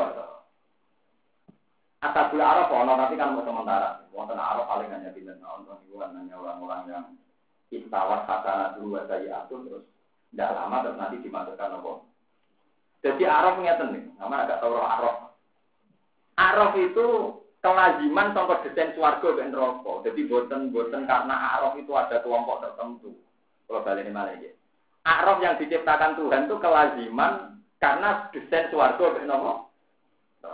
A: Asabul araf ono tapi kan mau sementara. Wonten araf paling hanya pinten tahun hanya orang-orang yang istawat hasanah dulu saya atur terus tidak lama terus nanti dimasukkan apa. Jadi araf ngeten nih. Nama agak tahu araf. Araf itu kelaziman contoh desain swarga ben rokok. Jadi boten karena araf itu ada kelompok tertentu. Kalau balik ini malah ya. A'raf yang diciptakan Tuhan itu kelaziman karena desain swarga ben nopo.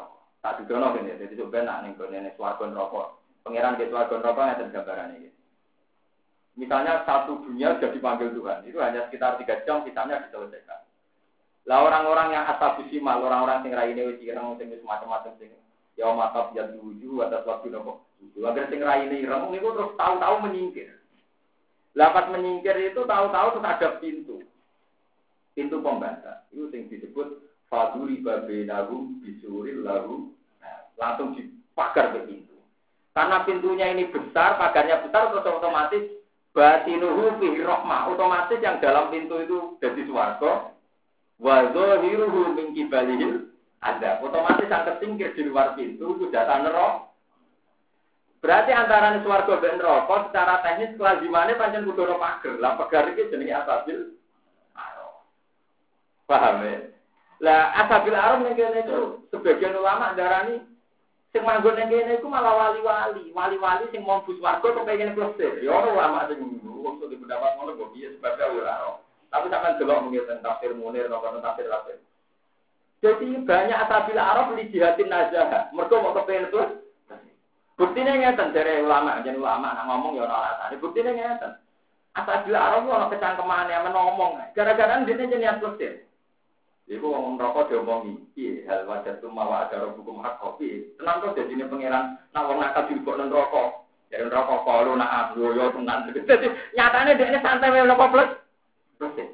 A: Tak didono ngene, dadi sampeyan nak ning gone swarga neraka. Pangeran ke swarga neraka ngeten gambarane iki. Misalnya satu dunia sudah dipanggil Tuhan, itu hanya sekitar 3 jam sisanya diselesaikan. Lah orang-orang yang asabisimal, orang-orang sing raine wis ireng sing wis macam-macam sing ya mata biar tujuh atas waktu nopo. Agar sing raine ireng niku terus tahu-tahu menyingkir. Lah pas menyingkir itu tahu-tahu terus ada pintu. Pintu pembatas. Itu yang disebut faduri babenahu bisuril lahu. Langsung dipagar ke pintu. Karena pintunya ini besar, pagarnya besar, terus otomatis batinuhu fihi rahmah. Otomatis yang dalam pintu itu jadi swarga. Wa zahiruhu min kibalihil ada. Otomatis yang tersingkir di luar pintu itu data neraka. Berarti antara swarga dan neraka secara teknis kelazimannya pancen kudu ana pagar. Lah pagar iki jenenge asabil araf. Paham ya? Lah asabil araf ning kene itu sebagian ulama darani sing manggon ning kene iku malah wali-wali sing mau bus warga kepengin plesir. Ya ora ulama sing wong sing pendapat ngono kok piye sebab ora. Tapi sampean delok mungkin tafsir Munir napa tafsir Rasul. Jadi banyak asabil araf li jihatin nazah. Mergo mau kepengin terus. Buktine ngeten dari ulama, jeneng ulama nak ngomong ya ora alasane. Buktine ngeten. Asabil araf ono kecangkemane men ngomong. Gara-gara dene jenenge plesir. Iku wong neraka diomongi, piye hal wajar tumawa ada hukum hak kopi. Tenang to dadine pangeran, nak wong nakal dilebokno neraka. Dari neraka kalau nak yo tenan. Dadi nyatane dekne santai wae napa plus. Plus.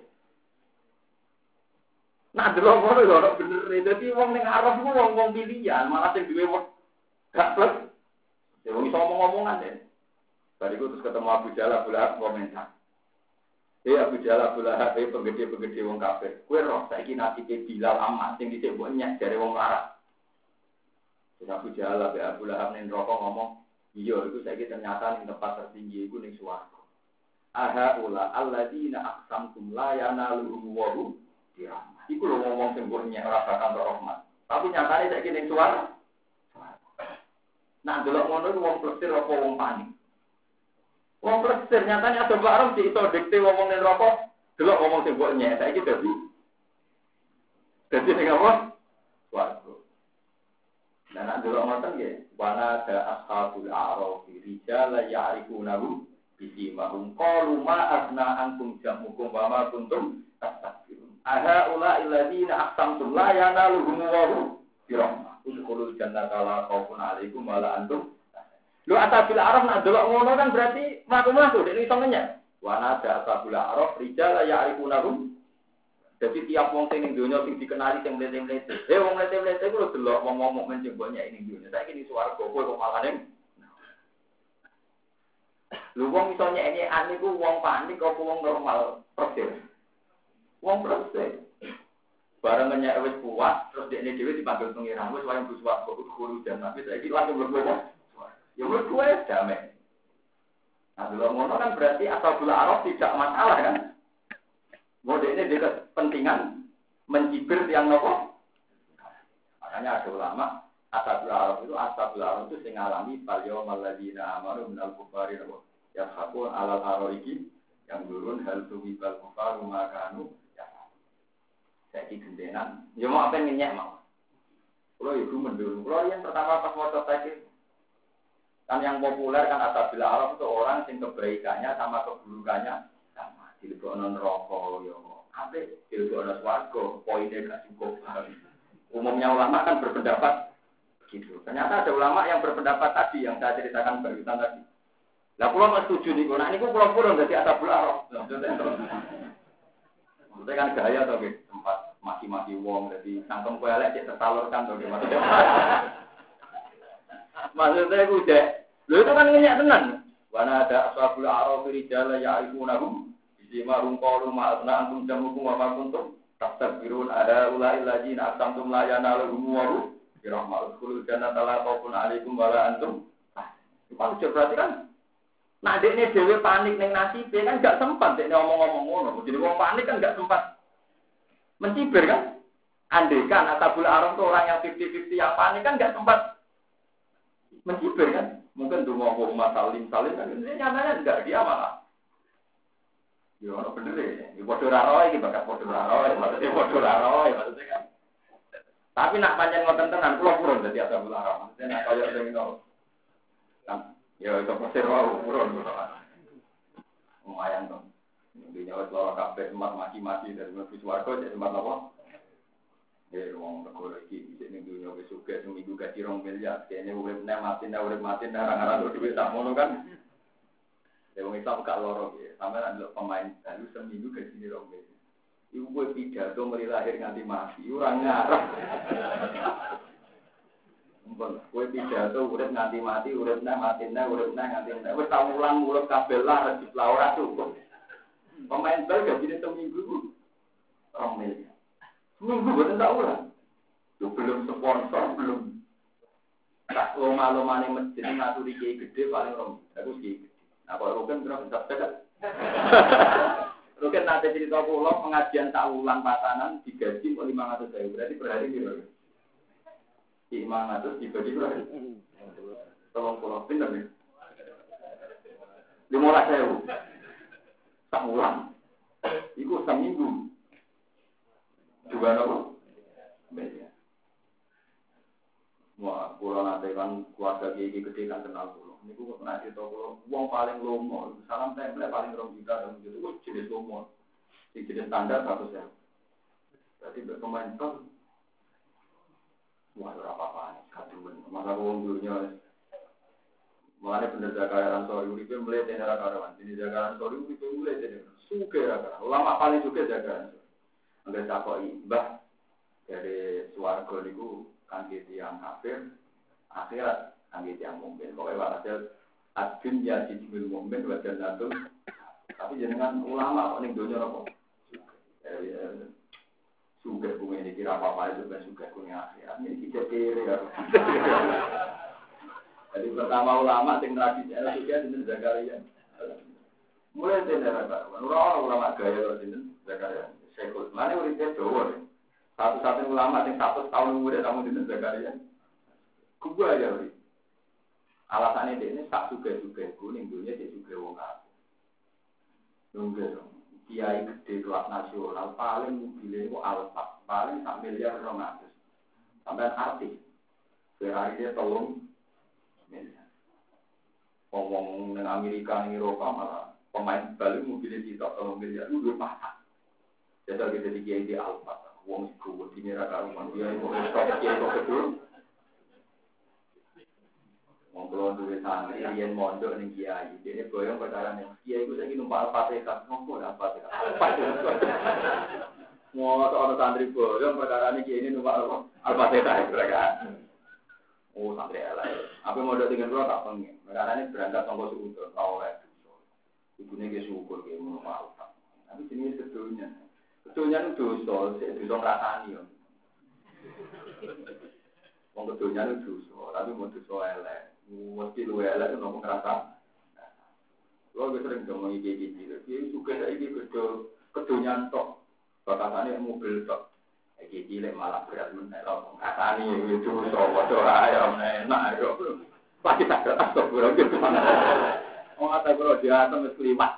A: Nah delok ngono yo ora bener. Dadi wong ning arep iku wong pilihan, malah sing duwe gak plus. Ya wong iso ngomong-ngomongan deh. Bariku terus ketemu Abu Jalal komentar. Abu Jalal Abdullah penggede-penggede wong kafir. Kowe roh saiki nasibe Bilal Ammar sing dhisik mbok nyek dari wong larat. Terus Abu Jalal be Abu Lahab ning neraka ngomong, "Iya, itu saiki ternyata ning tempat tertinggi iku ning swarga. Aha ula alladzina aqsamtum la yanaluhum wa hum dirahmah." Iku lho ngomong sing mbok nyek ora bakal rahmat. Tapi nyatane saiki ning swarga. Nah, delok ngono iku wong plesir apa wong panik. Wong plesir nyatane ada bareng di iso dikte wong ning neraka, delok ngomong sing mbok nyek saiki dadi. Dadi ning apa? Swarga. Nah, nek delok ngoten nggih, wana ada ashabul a'raf rijal ya'rifunahu bisimahum qalu ma asna ankum jamukum wa ma kuntum tastakbirun. Aha ula alladziina aqsamtum la yanaluhum wa hum birahmah. Udkhulul jannata la khaufun 'alaikum wa la antum. Lu asabil araf nak delok ngono kan berarti mlaku-mlaku dek iso ngenyek. Wana ada ashabul araf rijal ya'rifunahum. Jadi tiap wong sing ning donya sing dikenali sing mlete-mlete. Wong mlete-mlete ku lho delok wong mukmin sing banyak ning donya. Saiki ning swarga kowe kok malah ning. Lu wong iso nyekne ane ku wong panik apa wong normal persis. Wong persis. Barang nyek wis puas terus dekne dhewe dipanggil pengiran wis wae bus swarga guru jan tapi saiki langsung mlebu. Ya menurut gue damai. Nah, kalau ngono kan berarti ashabul araf tidak masalah kan? Mode ini dia kepentingan mencibir yang nopo. Makanya ada ulama ashabul araf itu sing ngalami fal yaumal ladzina amanu minal kufari nopo. Ya hakun alal aroiki yang turun hal tuwibal kufaru makanu ya. Saiki gendenan. Ya mau apa ngenyek mau. Kalau ibu mendul. Kalau yang pertama pas mau tadi kan yang populer kan ashabil araf itu orang yang kebaikannya sama keburukannya sama. Dilebokno neraka ya. Apik dilebokno swarga, poinnya gak cukup. Umumnya ulama kan berpendapat begitu. Ternyata ada ulama yang berpendapat tadi yang saya ceritakan barusan tadi. Lah kula mesti setuju niku. Nah niku kula purun dadi ashabul araf. Maksudnya kan gaya to nggih, tempat maki-maki wong dadi sangkem kowe elek cek tersalurkan to nggih maksudnya. Maksudnya aku dek, lu itu kan ngenyak tenan. Wana ada ashabul a'raf rijal ya'rifunahum bisimahum qalu ma asna antum jamukum wa ma kuntum tastakbirun ada ulai ladzina aqsamtum la yanaluhum wa hum birahmatil khulul jannata la khaufun 'alaikum wa la antum. Itu berarti kan nak dekne dhewe panik ning nasibe kan gak sempat dekne ngomong-ngomong ngono. Jadi wong panik kan gak sempat mencibir kan. Andaikan ashabul a'raf itu orang yang 50-50 yang panik kan gak sempat mencibir kan, mungkin dungo umat salim kan, ini nyatanya enggak dia malah. Ya orang bener ya, ini bodoh raroy, ini bakat bodoh raroy, maksudnya bodoh raroy, maksudnya kan. Tapi nak pancen ngoten tenan, kula purun dadi ashabul haram. Nek kaya sing ngono. Ya itu pasir wae purun. Lumayan dong. Dunia wis lara kabeh semat mati-mati dari mlebu swarga jadi semat apa? Wong negara iki bisa ning dunia wis sugih seminggu gaji 2 miliar. Kene urip nek mati arang-arang duit tak ngono kan. Ya wong Islam gak loro ya. Sampe nek pemain baru seminggu gaji 2 miliar. Iku kowe pidato mari lahir nganti mati ora ngarep. Mumpun kowe pidato urip nganti mati, urip nganti mati. Wis tau ulang mulut kabeh lah rejip ora cukup. Pemain bal gajine seminggu 2 miliar. Seminggu boten tak ulang. Itu belum sponsor, belum. Tak loma-lomane masjid ngaturi kiai gede paling aku kiai. Nah kalau Rukin terus tetap dekat. Rukin nanti cerita pulau pengajian tak ulang patanan digaji 500.000 berarti per hari berapa? 500 dibagi berapa? Tolong pulau pinter nih. 15.000 tak ulang. Iku seminggu. Juga nopo. Beda. Wah, pulau nanti kan keluarga gigi gede kan kenal pulau. Ini gue pernah cerita pulau. Uang paling lomo, salam template paling 2 juta dan gitu. Gue jenis lomo. Si jenis standar 100.000. Berarti berpemain kan. Wah, berapa-apa nih. Kaduan. Masa uang dunia. Mulanya bener Zakaria Ansori. Uripe mulai tenera karawan. Ini Zakaria Ansori. Uripe mulai tenera. Suge Zakaria. Ulama paling suge Zakaria Ansori. Enggak takoi mbah dari swarga niku kangge tiyang kafir, akhirat kangge tiyang mukmin. Pokoke walhasil adun ya dijil mukmin wa jannatul. Tapi jenengan ulama kok ning donya apa? Suge bunga ini kira apa itu kan suge punya akhirat. Ini kita kiri ya. Jadi pertama ulama sing tradisional suge jeneng Zakaria. Mulai tenera Pak. Ora ulama gaya kok jeneng Zakaria. Sekul, mana uritnya Jawa? Satu-satunya ulama yang 100 tahun muda kamu di Zakaria. Kubah aja urit. Alasannya dia ini tak suka kuning dunia dia juga wong kafir. Nunggu dong. Kiai gede kelas nasional paling mobilnya itu Alphard paling 1 miliar 200. Sampai artis. Ferrari dia tolong miliar. Ngomong dengan Amerika, Eropa malah pemain balik mobilnya tidak 3 miliar itu 2 pasang. Jadi kita dikiai di Alfa, wong iku di merah karuan dia itu stop kiai kok betul. Wong kalau duwe santri yen mondok ning kiai, dene boyong perkara ning kiai iku saiki numpak Al-Fatihah, ngopo Al-Fatihah. Mau ana santri boyong perkara ning kiai ini numpak Al-Fatihah mereka. Oh santri elek. Apa mondok dengan kula tak pengen. Perkara ini berangkat sangko suudon tau oleh. Ibune ge syukur ge numpak Al-Fatihah. Tapi jenis sedunya. Kedunya itu dosa ngrasani yo. Wong kedunya itu dosa, tapi mau dosa elek. Mesti luwe elek nopo ngrasa. Lho wis sering ngomong iki suka iki kedunya tok. Bakatane mobil tok. Iki cilik malah berat menek lho ngrasani itu dosa padha ae enak yo. Pasti tak tak bro gitu. Oh ata bro dia atem wis kliwat.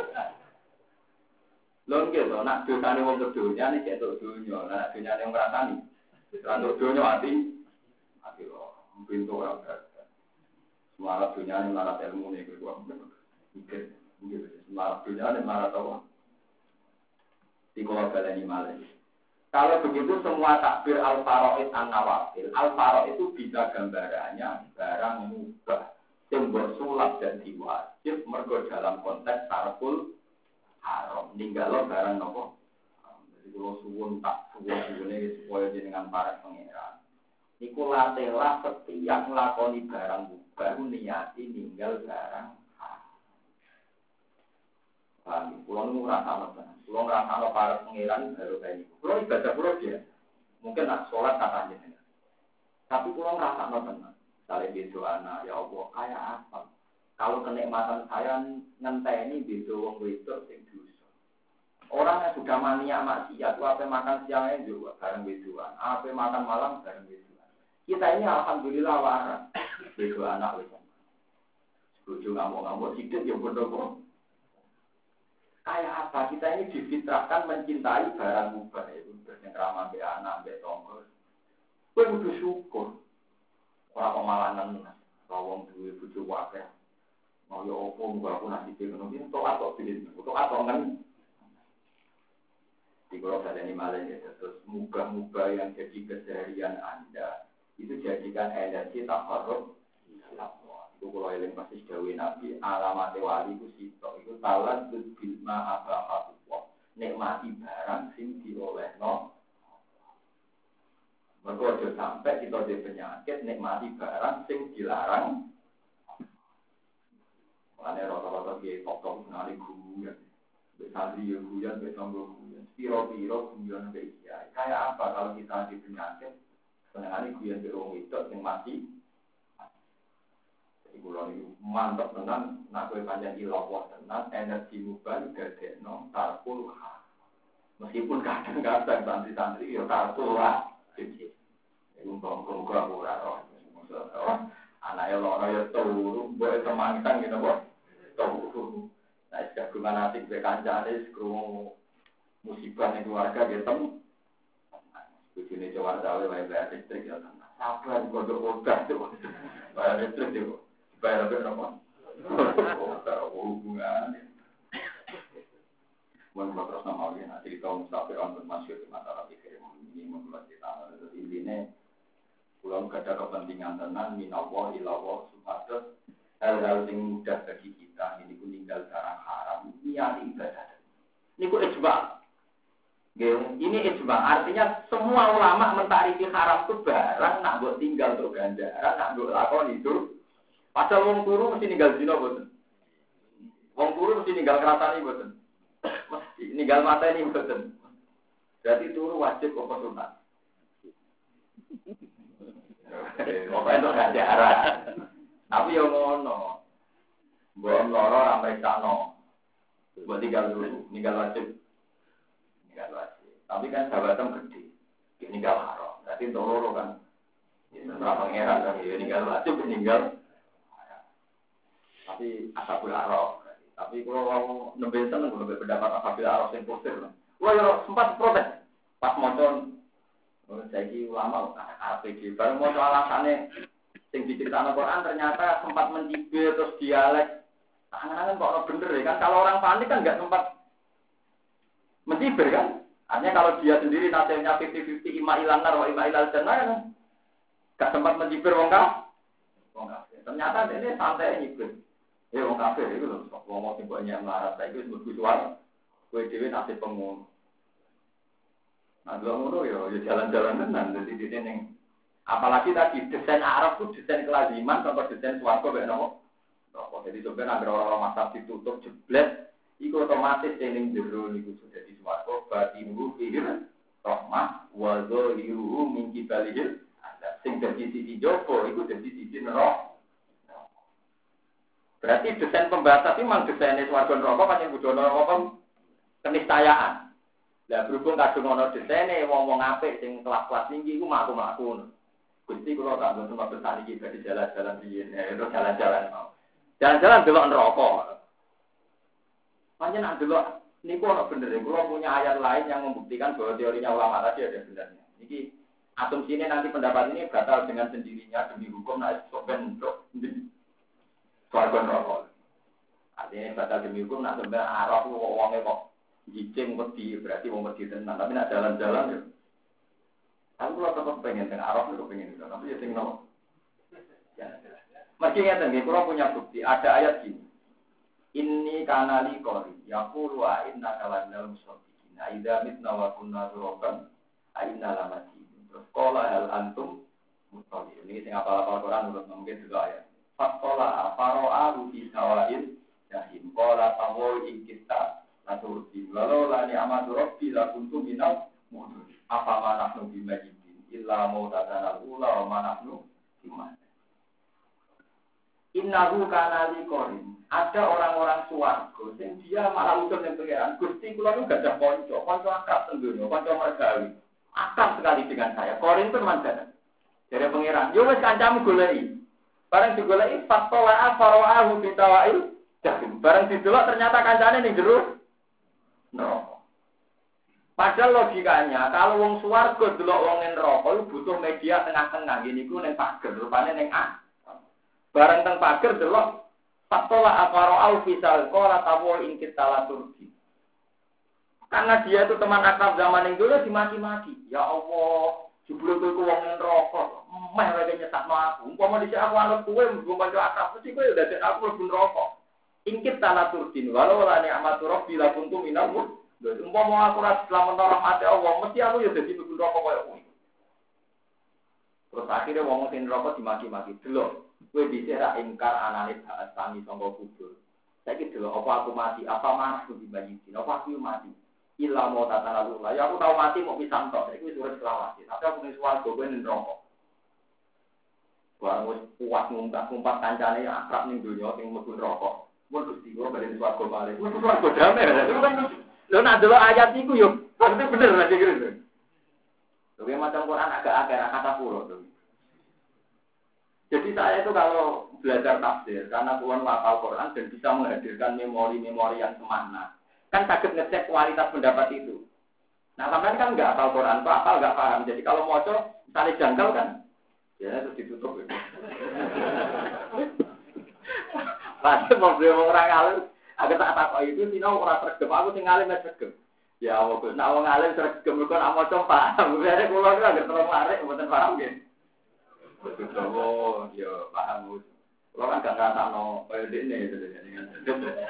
A: Lho nggih to, nak dosane wong kedunya iki ketok dunya, nak dunyane wong ngrasani. Rantuk dunya ati lho, pintu ora berada. Semarat dunyane marat ilmune kuwi kok. Mikir, semarat dunyane marat apa? Tikola baleni malih. Kalau begitu semua takbir al-faraid an-nawafil. Al-faraid itu bisa gambarannya barang mubah. Sing mbok sulap dan diwajib mergo dalam konteks tarkul haram ninggalo barang nopo. Jadi kalau suwun tak suwune supaya jenengan para pangeran. Iku latihlah setiap nglakoni barang mubah niati ninggal barang haram. Paham? Kulo nu ngrasakno tenan. Kulo ngrasakno para pangeran baru kaya niku. Kulo ibadah kulo dia. Mungkin nak salat kata jenengan. Tapi kulo ngrasakno tenan. Sale bedo anak ya Allah kaya apa? Kalau kenikmatan saya ngenteni bedo wong wedok sing dosa. Orang yang sudah maniak maksiat, apa makan siangnya juga bareng bedoan, apa makan malam bareng bedoan. Kita ini alhamdulillah waras. Bedo anak wis. Bojo ngamuk-ngamuk sidik ya bodoh. Kayak apa? Kita ini difitrahkan mencintai barang mubah itu, yang ramah be anak, be tonggo. Kowe kudu syukur. Ora kok malanan. Wong duwe bojo wae. Mau yo opo muga aku nasibe ngono iki tok atok pilih. Tok atok ngen. Di kalau ada malah ya, terus muga-muga yang jadi keseharian Anda itu jadikan energi takarrub. Itu kalau eling pasti dawe Nabi alamat wali itu sitok itu talan bil ma abahatullah. Nikmati barang sing diolehno. Mergo aja sampai kita di penyakit nikmati barang sing dilarang. Ane rata-rata ki tok-tok ngali guyon. Besari yo guyon, besonggo guyon. Piro-piro guyon mbek kiai. Kayak apa kalau kita di penyakit senengane guyon mbek wong itu sing mati. Jadi kula niku mantep tenan nek kowe pancen ilawah tenan energi mubal dadekno tarkul. Meskipun kadang-kadang santri-santri yo tarkul lah. Muga-muga ora roh. Anake lara ya turu, mbok temangkang gitu kok. Turu. Nah, jagungan asik be kancane krungu musibah ning keluarga gitu. Bojone jawar dawe wae listrik ya tenan. Sabar kodok obat tuh. Bayar listrik yo. Bayar berapa? Hubungan. Mun terus nama lagi nanti cerita musafir on bermasyhur di masalah pikir ini membuat kita terus intinya pulau gak ada kepentingan tenan minallah ilawah supados hal-hal yang mudah bagi kita ini pun tinggal cara haram niat ibadah ini ku ijma ini ijma artinya semua ulama mentarifi haram itu barang nak buat tinggal untuk ganjaran nak buat lakon itu padahal wong turu mesti ninggal zina boten wong turu mesti ninggal kerasani boten mesti ninggal mata ini boten berarti turu wajib apa sunat. Pokoknya itu gak jarang. Tapi yang ngono, buat loro ramai sano, buat tinggal dulu, tinggal wajib. Tapi kan sahabatnya gede, tinggal haram. Berarti loro kan, berapa pangeran kan, tinggal wajib, tinggal. Tapi asabul haram. Tapi kalau nembe seneng, kalau berpendapat asabul haram yang posir, wah ya sempat protes, pas moncon. Saya ulama RPG baru mau alasannya sing diceritakan Quran ternyata sempat mencibir terus dialek tangan-tangan kok bener ya kan kalau orang panik kan nggak sempat mencibir kan hanya kalau dia sendiri nasihatnya 50-50 ima ilanar wa ima ilal jannah kan nggak sempat mencibir wong kafir ternyata ini santai nyibir wong kafir itu loh wong sing banyak melarat saya itu sebut suara kue dewi nasib pengun. Nah, dulu ya jalan-jalan tenan jadi di sini. Apalagi tadi desain Arab itu desain kelaziman contoh desain swarga ben nopo. Jadi sebenarnya agar orang masak ditutup jeblet, itu otomatis ning jero niku sudah di swarga batinu fiir rahmah wa zalihu min kibalihil. Sing dadi sisi jopo iku dadi sisi neraka. Berarti desain pembatas iki mang desaine swarga neraka pancen kudu ana apa? Keniscayaan. Lah berhubung kadung ana desene wong-wong apik sing kelas-kelas tinggi iku mlaku-mlaku. Gusti kula tak mboten mboten saniki badhe jalan-jalan riyen, terus jalan-jalan mau. Jalan-jalan delok neraka. Panjenengan delok niku ana bener kula punya ayat lain yang membuktikan bahwa teorinya ulama tadi ada benarnya. Niki asumsinya nanti pendapat ini batal dengan sendirinya demi hukum nek sopen untuk swarga neraka. Artinya batal demi hukum nek sampeyan arep wong-wonge kok jicing wedi berarti mau wedi tenan tapi nak jalan-jalan ya. Aku kalau tetap pengen teng Arab itu pengen itu tapi ya teng no. Ya. Makanya teng kalau punya bukti ada ayat gini. Inni kanali qori yaqulu wa inna kalanal musabiqin. Aidza mitna wa kunna turaban aina lamati. Terus qala hal antum mutaqin. Ini sing apal-apal Quran urut mungkin juga ayat. Faqala faro'ahu fi sawail jahim qala tawu in kita atau di lalu lani amadu robbi lakuntu minal mu'min apa manahnu bimajidin illa mautatana ula wa manahnu gimana innahu kana liqorin ada orang-orang swarga sing dia malah ucap yang pengeran Gusti kula nu gak ada kanca akrab teng donya kanca mergawi akrab sekali dengan saya korin itu manjana dari pengeran yo wis kancamu goleki bareng digoleki fatola faro'ahu bitawail jahim bareng didelok ternyata kancane ning jero no. Padahal logikanya kalau wong swarga delok wong neraka iku butuh media tengah-tengah ngene iku ning pager, rupane ning A. Bareng teng pager delok fatola aqara au fisal qala tawu ing kita turdi. Karena dia itu teman akrab zaman yang dulu dimaki-maki. Ya Allah, jebul kowe wong neraka, meh wae nyetakno aku. Umpama dhisik aku anut kowe mbung kanca akrab mesti kowe udah dadi aku mlebu neraka. Ingkit tanaturdin walau la ni'matu rabbi la kuntu minal umpama aku ora selamat rahmat Allah, mesti aku ya dadi mlebu neraka koyo kowe. Terus akhirnya wong sing neraka dimaki-maki. Delok, kowe dhisik ra ingkar anane baat tani sangka kubur. Saiki delok apa aku mati, apa masuk di bayi dina, apa aku mati. Ila mau tata lalu lah. Ya aku tahu mati mau pisang tok. Saya itu sudah selawasi. Tapi aku nih suarga gue nih rokok. Gua harus kuat ngumpat kancane akrab nih dunia yang mlebu rokok. Mun Gusti gua balen suarga balik. Mun suarga damai. Itu kan lho nak delok ayat iku yo. Berarti bener lah iki gitu. Lho macam Quran agak kata puro tuh. Jadi saya itu kalau belajar tafsir karena Tuhan hafal Quran dan bisa menghadirkan memori-memori yang semakna. Kan sakit ngecek kualitas pendapat itu. Nah, sampai kan nggak hafal Quran, hafal nggak paham. Jadi kalau mau misalnya janggal kan, ya terus ditutup. Gitu. Pasti mau beli orang alim, agak tak takut itu, sih orang tergem. Aku tinggal alim tergem. Ya Allah, nah orang alim tergem, bukan mau coba. Kemudian pulau itu agak terlalu larik, bukan paham gitu. Betul, oh, ya paham. Kalau kan nggak ngerasa kayak ini, gitu.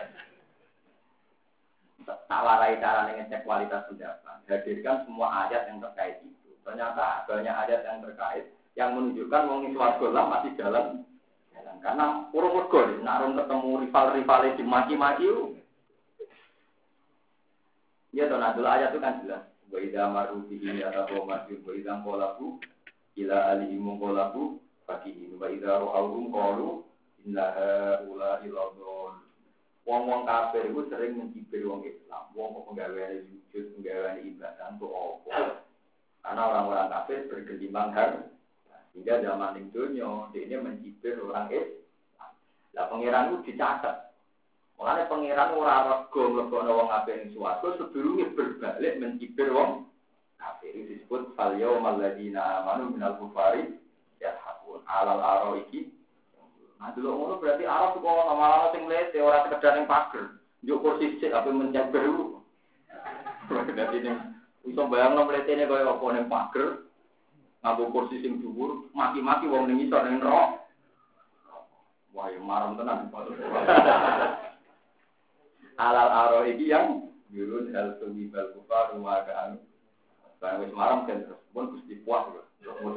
A: Tak warai cara ngecek kualitas pendapat. Hadirkan semua ayat yang terkait itu. Ternyata banyak ayat yang terkait yang menunjukkan wong swarga lah masih jalan. Karena urung-urung nak ketemu rival-rival dimaki-maki. Ya to nadul ayat itu kan jelas. Wa idza maru bihi atau maju wa idza qalabu ila alihim qalabu fakihin wa idza ra'awhum qalu inna ula iladun. Wong-wong kafir itu sering mencibir wong Islam. Wong kok penggaweane sujud, penggaweane ibadah untuk apa? Karena orang-orang kafir bergelimbang harta. Sehingga zaman ning donya dia mencibir orang Islam. Lah pangeran itu dicatat. Mulane pangeran ora rega mlebokno wong kafir ning swarga sedurunge berbalik mencibir wong kafir. Itu disebut fal yaumal ladzina amanu minal kufari yahqun alal araiki. Nah, dulu ngono berarti Arab kok nama-nama sing lete ora sekedar ning pager. Njuk kursi sik ape mencet beru. Dadi ning iso bayangno mletene kaya apa ning pager. Nganggo kursi sing dhuwur, maki-maki wong ning isor ning neraka. Wah, ya marem tenan. Alal aro iki yang yurun hal sumibal kufar wa kan. Bang wis marem kan terus pun Gusti puas lho.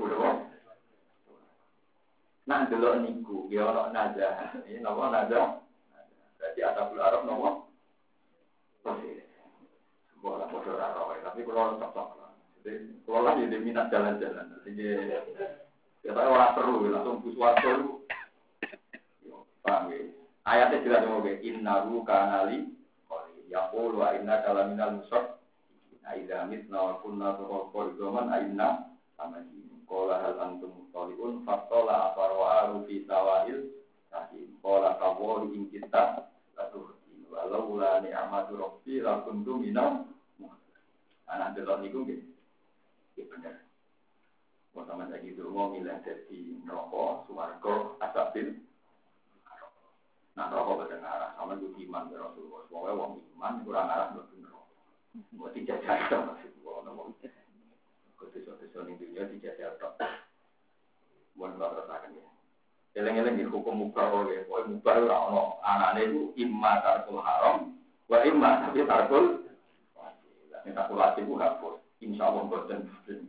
A: Nah, delok niku, ya ono nada. Ini napa nada? Berarti asal Arab napa? Oke. Bola bodoh raro, tapi kalau cocok lah. Jadi kalau lagi dia minat jalan-jalan, jadi ya saya orang seru, langsung buswarto itu. Paham ya? Ayatnya jelas oke. Innahu kanali, yaqulu wa inna kalaminal musad. Aida mitna wa kunna turqul zaman aina amani. Qala hal antum mustaliun faqala afarwa fi sawa'il rahim qala qawli in kita atuhi walau la ni'matu rabbi la kuntu minal anak delok niku nggih bener pertama lagi dulu milih dadi neraka swarga asabil nah neraka boten arah sama kudu iman karo Rasulullah pokoke wong iman kurang arah mlebu neraka mboten dijajah to maksudku Dosa-dosa ning dunia dijajal tok. Mun ora terusaken ya. Eleng-eleng iki hukum mubah oleh, pokoke mubah ora ono. Anane iku imma tarkul haram wa imma tapi tarkul wajib. Nek tarkul wajib ku hapus. Insyaallah boten.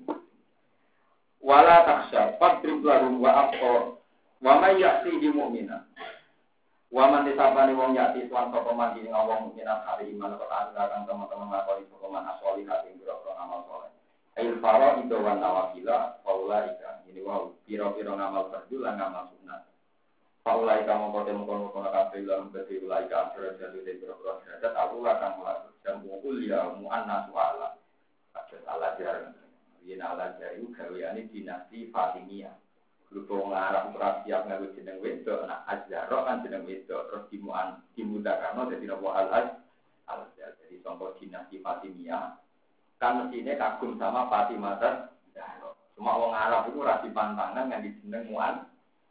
A: Wala takhsha fadrib lahum wa aqor wa may ya'ti bi mu'mina. Wa man disabani wong yati tuan sapa mandi ning wong mukminat hari iman kok akan teman-teman ngakoni hukuman asoli hati biro-biro amal saleh. Ail faro itu wan nawafila faula ika ini wow piro-piro ngamal fardu lan ngamal sunat faula ika mongko mongko kabeh lan beti ula ika derajat de piro-piro derajat Allah kang mulah dan kuliah muannas wala ada salah jarang yen ala jari gaweane dinasti Fatimiyah grup wong Arab ora siap nganggo jeneng wedok nak Azhar kan jeneng wedok terus dimudahkan dadi nopo al-az jadi contoh dinasti Fatimiyah kan mestinya kagum sama Fatimah Zahra. Cuma wong Arab itu ra dipantangan yang dijeneng Mu'an.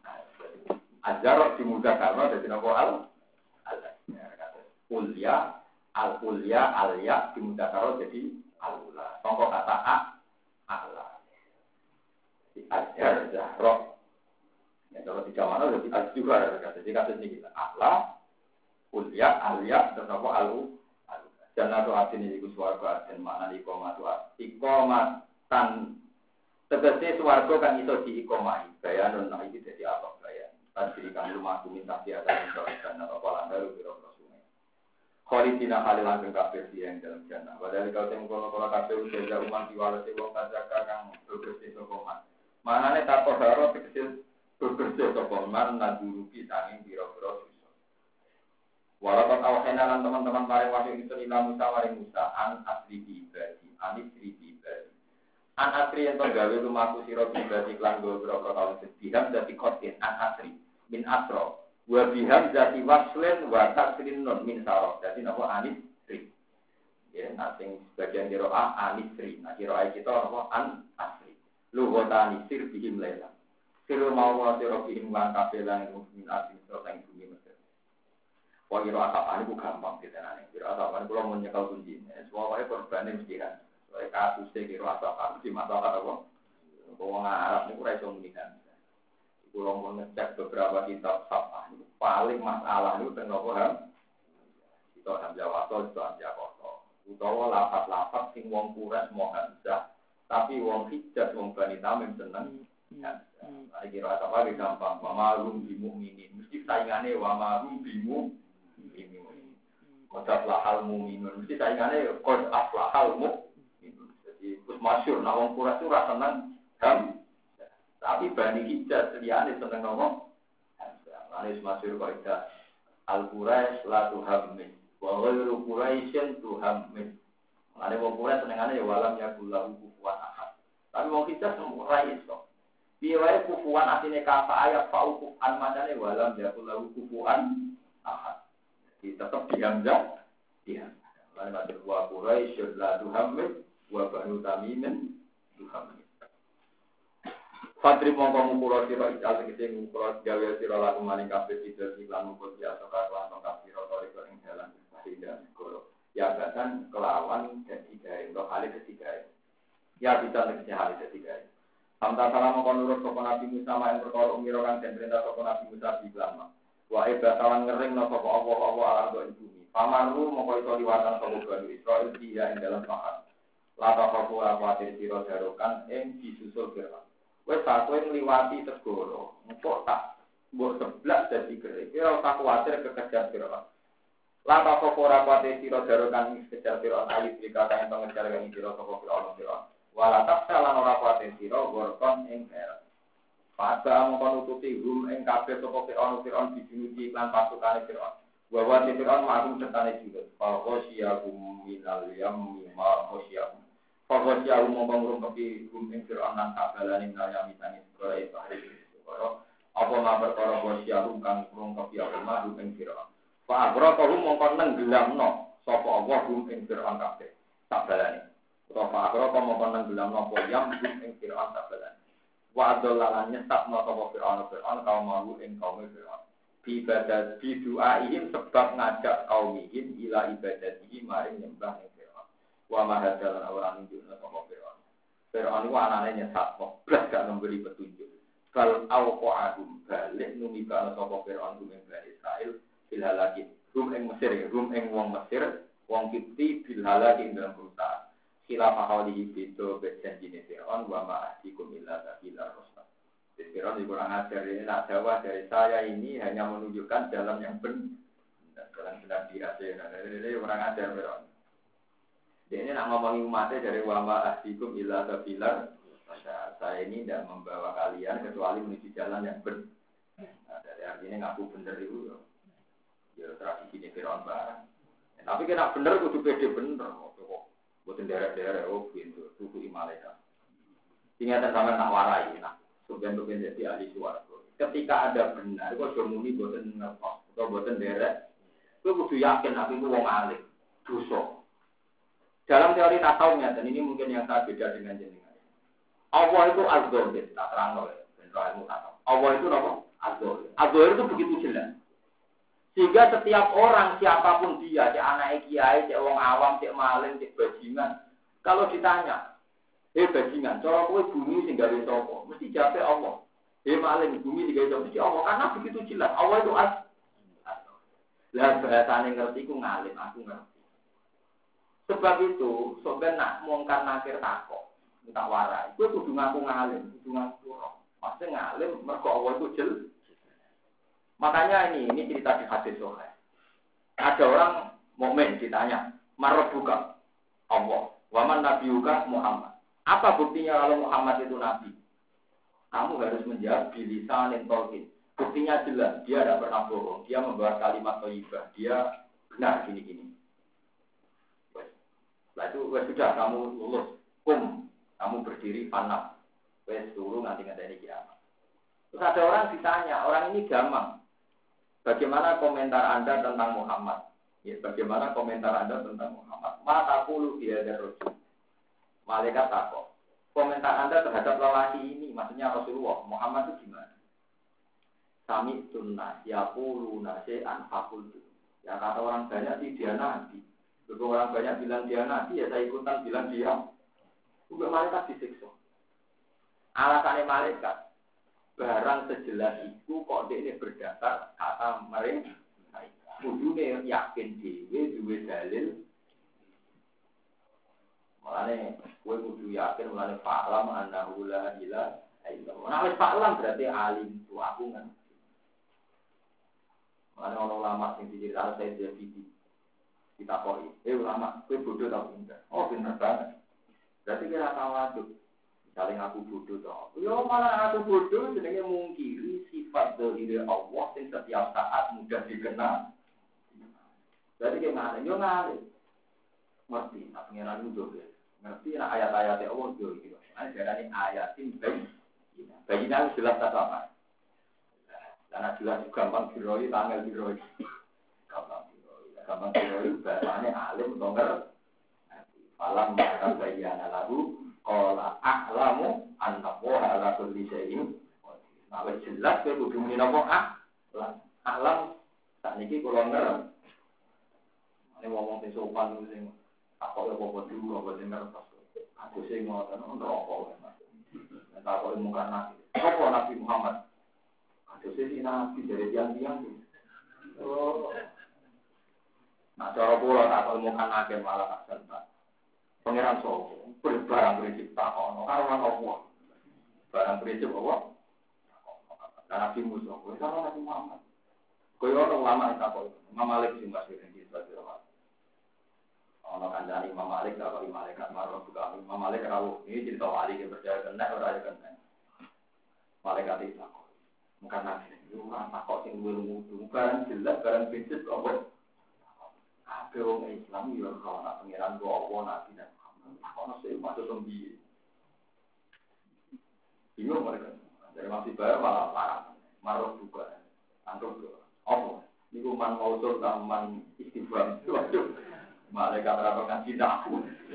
A: Azhar di muda karena dadi napa al ulya al-ulya al-ya di muda karena jadi al-ula. Contoh kata ala. Di Azhar Zahra. Ya kalau di zaman itu kita juga jadi kasus ini kita ala ulya al-ya dan napa al-u. Dan atau artinya itu suarga dan makna ikomatan tegese suarga kan iso diikomai bayan dan iki dadi apa bayan tadi kan rumah minta biasa dan apa langgar biro sungai khalidina khalilan kang kabeh yang dalam jannah padahal kau teng kono-kono kabeh udah umat diwales wong kajaka kang bersih sokoman manane tato haro tegese bersih sokoman lan duruki sanging biro-biro walaupun awalnya teman-teman paling wahyu itu ila Musa maring Musa an asri ibadi anisri ibadi an asri yang tergawe lumaku siro ibadi klan gue berapa tahun sediham jadi kotin an asri min asro wa biham jadi waslen wa tasrin non min saro jadi nama anisri ya nanti sebagian kiroa anisri nah kiroa kita nama an asri luhotani sir bihim lela siru mau siro bihim lan kabelan min asri serta bumi Mesir. Wah, kira asapan itu gampang kita nanya. Kira asapan kalau mau nyekal kunci, semuanya korbannya mesti kan. Soalnya kasusnya kira asapan di masalah apa? Orang Arab ini kurang komunikasi. Kalau mau ngecek beberapa kitab sapah itu paling masalah itu tentang paham. Itu Hamzah Wasol, itu Hamzah Koso. Utawa lapat-lapat sing wong kuras mau Hamzah, tapi wong hijab, wong Bani Tamim seneng. Ada kira asapan gampang. Wamarum bimu minin. Mesti saingannya wamarum bimu. Qad aflahal mu'minun. Mesti saingannya qad aflahal mu'minun. Jadi kus masyhur nek wong kuras itu ra seneng tapi Bani Hijaz liyane seneng nopo? Lanis masyhur kaidah al-Quraisy la tuhammin wa ghairu Quraisyin tuhammin. Lane wong kuras senengane ya walam ya kullahu kufuwan ahad. Tapi wong Hijaz ora iso. Piye wae kufuwan asine kata ayat fa'ukufan macane walam ya kullahu kufuwan ahad. Tetap dihamzah, Lain maksud wa Quraisy la tuhammid wa Banu Tamimin tuhammid. Fadri mongko mukura sira ijal tegese mukura gawe sira laku maning kabeh tidak iklan mukul biasa kelawan tongkat sira toriko ing dalan sahida segoro. Ya bahkan kelawan jadi gawe untuk hal ketiga. Ya bisa tegese hal ketiga. Hamta salam mongko nurut sapa Nabi Musa main perkara umira kang den perintah sapa Nabi Musa bilang. Wa ibatawan ngering no sapa Allah alam do bumi. Pamaru moko iso liwatan sapa Bani Israil dia ing dalam makan. Lata kafu awate sira darokan ing disusul Fir'aun. Wes aku ngliwati segoro, engko tak mbok seblak dadi gere. Ora usah kuwatir kekejar Fir'aun. Lata kafu awate sira darokan ing kekejar Fir'aun alif dikata ing pengejar ing sira sapa Fir'aun. Wala taksalan ora kuwatir sira gorkon ing her. Pada mengkonututi hum ing kabeh sapa Fir'aun dijunuji lan pasukane Fir'aun. Bahwa Fir'aun ma'lum sertane juga. Faqosyahum minal yammi ma qosyahum. Faqosyahum mongkong rumpi hum ing Fir'aun lan kabalane nayami tani segara bahari segara. Apa ma perkara qosyahum kang rumpi apa hum ing Fir'aun. Fa aghra-hum mongkon nenggelamno sapa Allah hum ing Fir'aun kabeh. Kabalane. Utawa fa aghra mongkon nenggelamno apa yam hum ing Fir'aun kabalane. Wa adalah nyesat napa Fir'aun kaum mau ing kaum Fir'aun. Ibadat bidu'aihim sebab ngajak kaumihim ila ibadatihi maring nyembah ing Fir'aun. Wa mahadalan awalan nunjukna sapa Fir'aun. Fir'aun iku anane nyesat kok blas gak memberi petunjuk. Fal auqa'ahum balik numibana sapa Fir'aun ing Bani Israil fil halaki. Rum ing Mesir, rum ing wong Mesir, wong Kipti bil halaki dalam perusahaan. Khilafah qaulihi beda janjine Fir'aun wa ma'atikum illa sabila rasul. Fir'aun kurang ajar ini nak jawab dari saya ini hanya menunjukkan jalan yang benar, jalan benar di akhir. Ini kurang ajar Fir'aun. Dia ini nak ngomongi umatnya dari wa ma'atikum illa sabila. Saya ini tidak membawa kalian kecuali menuju jalan yang benar. Nah, dari artinya ngaku benar itu ya tradisi ini Fir'aun barang. Tapi kena benar kudu pede bener. Buatan daerah-daerah, gitu, tubuh Himalaya. Ingatan sama nak warai, sebenarnya jadi ahli suara. Ketika ada benar, kau jomuni buatan ngertos, atau buatan daerah, kau kudu yakin aku itu wong alim, dosa. Dalam teori tasawufnya, dan ini mungkin yang saya beda dengan jenengan. Allah itu az-dzahir, tak terang oleh ilmu tasawuf. Allah itu apa? Az-dzahir. Az-dzahir itu begitu jelas. Sehingga setiap orang, siapapun dia, cek anak kiai, cek wong awam, cek maling, cek bajingan, kalau ditanya, bajingan, cara kowe bumi sing gawe sapa? Mesti jawab Allah. Maling bumi sing gawe sapa? Mesti Allah, karena begitu jelas. Allah itu lah bahasane ngerti ku ngalim, aku ngerti. Sebab itu, sampeyan nak mungkar nakir takok, tak warai. Kowe kudu ngaku ngalim, kudu ngaku roh. Pasti ngalim mergo Allah itu jelas. Makanya ini cerita di hadis sahih. Ada orang mukmin ditanya, "Marabbuka?" Allah. "Wa man nabiyuka?" Muhammad. Apa buktinya kalau Muhammad itu nabi? Kamu harus menjawab bilisanin tolkin. Buktinya jelas, dia tidak pernah bohong. Dia membawa kalimat thayyibah. Dia benar gini-gini. Setelah itu, sudah kamu lulus. Kamu berdiri panah. Turun nanti ngadani kiamat. Terus ada orang ditanya, orang ini gampang. Bagaimana komentar Anda tentang Muhammad? Ya, bagaimana komentar Anda tentang Muhammad? Mata puluh dia ada Rasul. Malaikat takut. Komentar Anda terhadap lelaki ini, maksudnya Rasulullah, Muhammad itu gimana? Kami sunnah, ya puluh nasean fakultu. Ya kata orang banyak sih dia nabi. Kalau orang banyak bilang dia nabi, ya saya ikutan bilang dia. Juga malaikat disiksa. Alasannya malaikat. Barang sejelas itu kok dia berdasar kata mereka. Kudune yakin dhewe duwe dalil. Mulane kowe kudu yakin mulane fa'lam annahu la ilaha illallah. Nek fa'lam berarti alim tu aku kan. Mulane ana ulama sing diceritakan saya jadi ditakoni. Ulama, kowe bodoh ta pinter? Oh, pinter banget. Berarti kira tawaduk. Saling aku bodoh toh. Yo malah aku bodoh jenenge mungkiri sifat dzahir Allah sing setiap saat mudah dikenal. Berarti gimana? Yo ngalih. Ngerti, tak pengiran itu ya. Ngerti lah ayat-ayat Allah itu gitu. Ada dari ayatin bayi. Bayinya jelas tak apa. Karena jelas gampang diroi, tanggal diroi. Gampang diroi, bahasanya alim dongger. Malam maka bayiana lalu. Qala a'lamu anna Allaha ala kulli syai'in qadir. Nah, jelas kowe kudu muni napa a'lam. Sakniki kula ngerti. Nek wong sing sopan sing apa ya apa dulu apa sing ngerti. Aku sing ngoten neraka. Nek tak muka nabi. Apa Nabi Muhammad? Aku sing nabi dari tiang-tiang. Oh. Nah, cara kula tak muka nabi malah tak. Pangeran Sopo, barang prinsip tak ono, karuan Allah. Barang prinsip Allah. Nabi Musa, kalau Nabi Muhammad. Kau orang ulama itu apa? Imam Malik sih masih di Israel. Ono kandani Imam Malik, kalau Imam Malik marah juga. Imam Malik rawuh. Ini cerita wali yang percaya kena, orang yang kena. Malaikat itu takut. Bukan Nabi. Orang takut yang bermutu. Bukan jelas, barang prinsip Allah. Ada orang Islam yang kalau nak pengiran dua Allah Nabi dan Muhammad, kalau saya masuk zombie, bingung mereka. Dari masih bayar malah parah, marah juga, antuk juga. Allah, ini kuman mausul taman istighfar. Waduh, mereka terapkan tidak aku.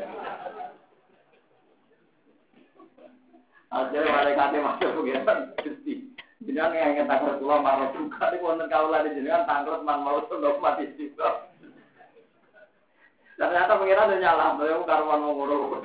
A: Akhirnya mereka masuk pengiran pasti. Jangan yang ingin takut keluar marah juga. Ini konten kaulah di sini kan tangkrut man mausul taman istighfar. Ternyata pengiran udah nyala, beliau karuan ngomong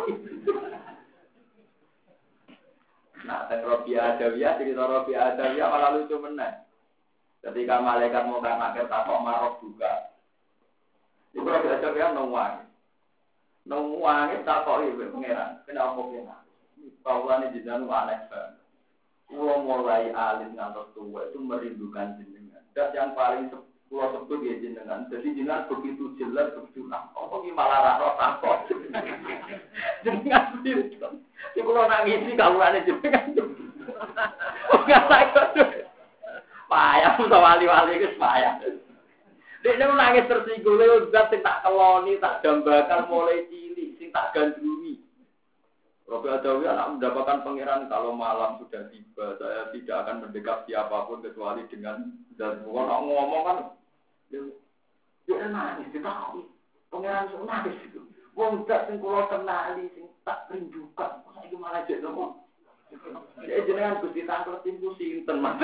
A: Nah, Robi Adawiyah, cerita Robi Adawiyah malah lucu menang. Ketika malaikat mau akhir takok marok juga. Itu Robi Adawiyah nungguangnya takok ibu pengiran. Kenapa pengiran? Paulan ini jenengan aneh banget. Pulau mulai alis ngantos tua itu merindukan jenengan. Dan yang paling pulau sebut ya jenengan, jadi jenengan begitu jelas, begitu apa malah raro takut. Jenengan itu, si pulau nangis sih kalau ada jenengan. Enggak takut. Payah, wali-wali itu payah. Dia nangis tersinggung, udah tak keloni, tak dambakan mulai cilik, sing tak gandrungi. Robi Adawiyah anak mendapatkan pangeran kalau malam sudah tiba, saya tidak akan mendekat siapapun kecuali dengan dan ngomong kan. Dia nangis, ditahui. Pengiran itu nangis itu. Wong dak sing kula kenali sing tak rindukan. Saiki malah jek nopo? Ya jenengan Gusti Tangkletin ku sinten, Mas?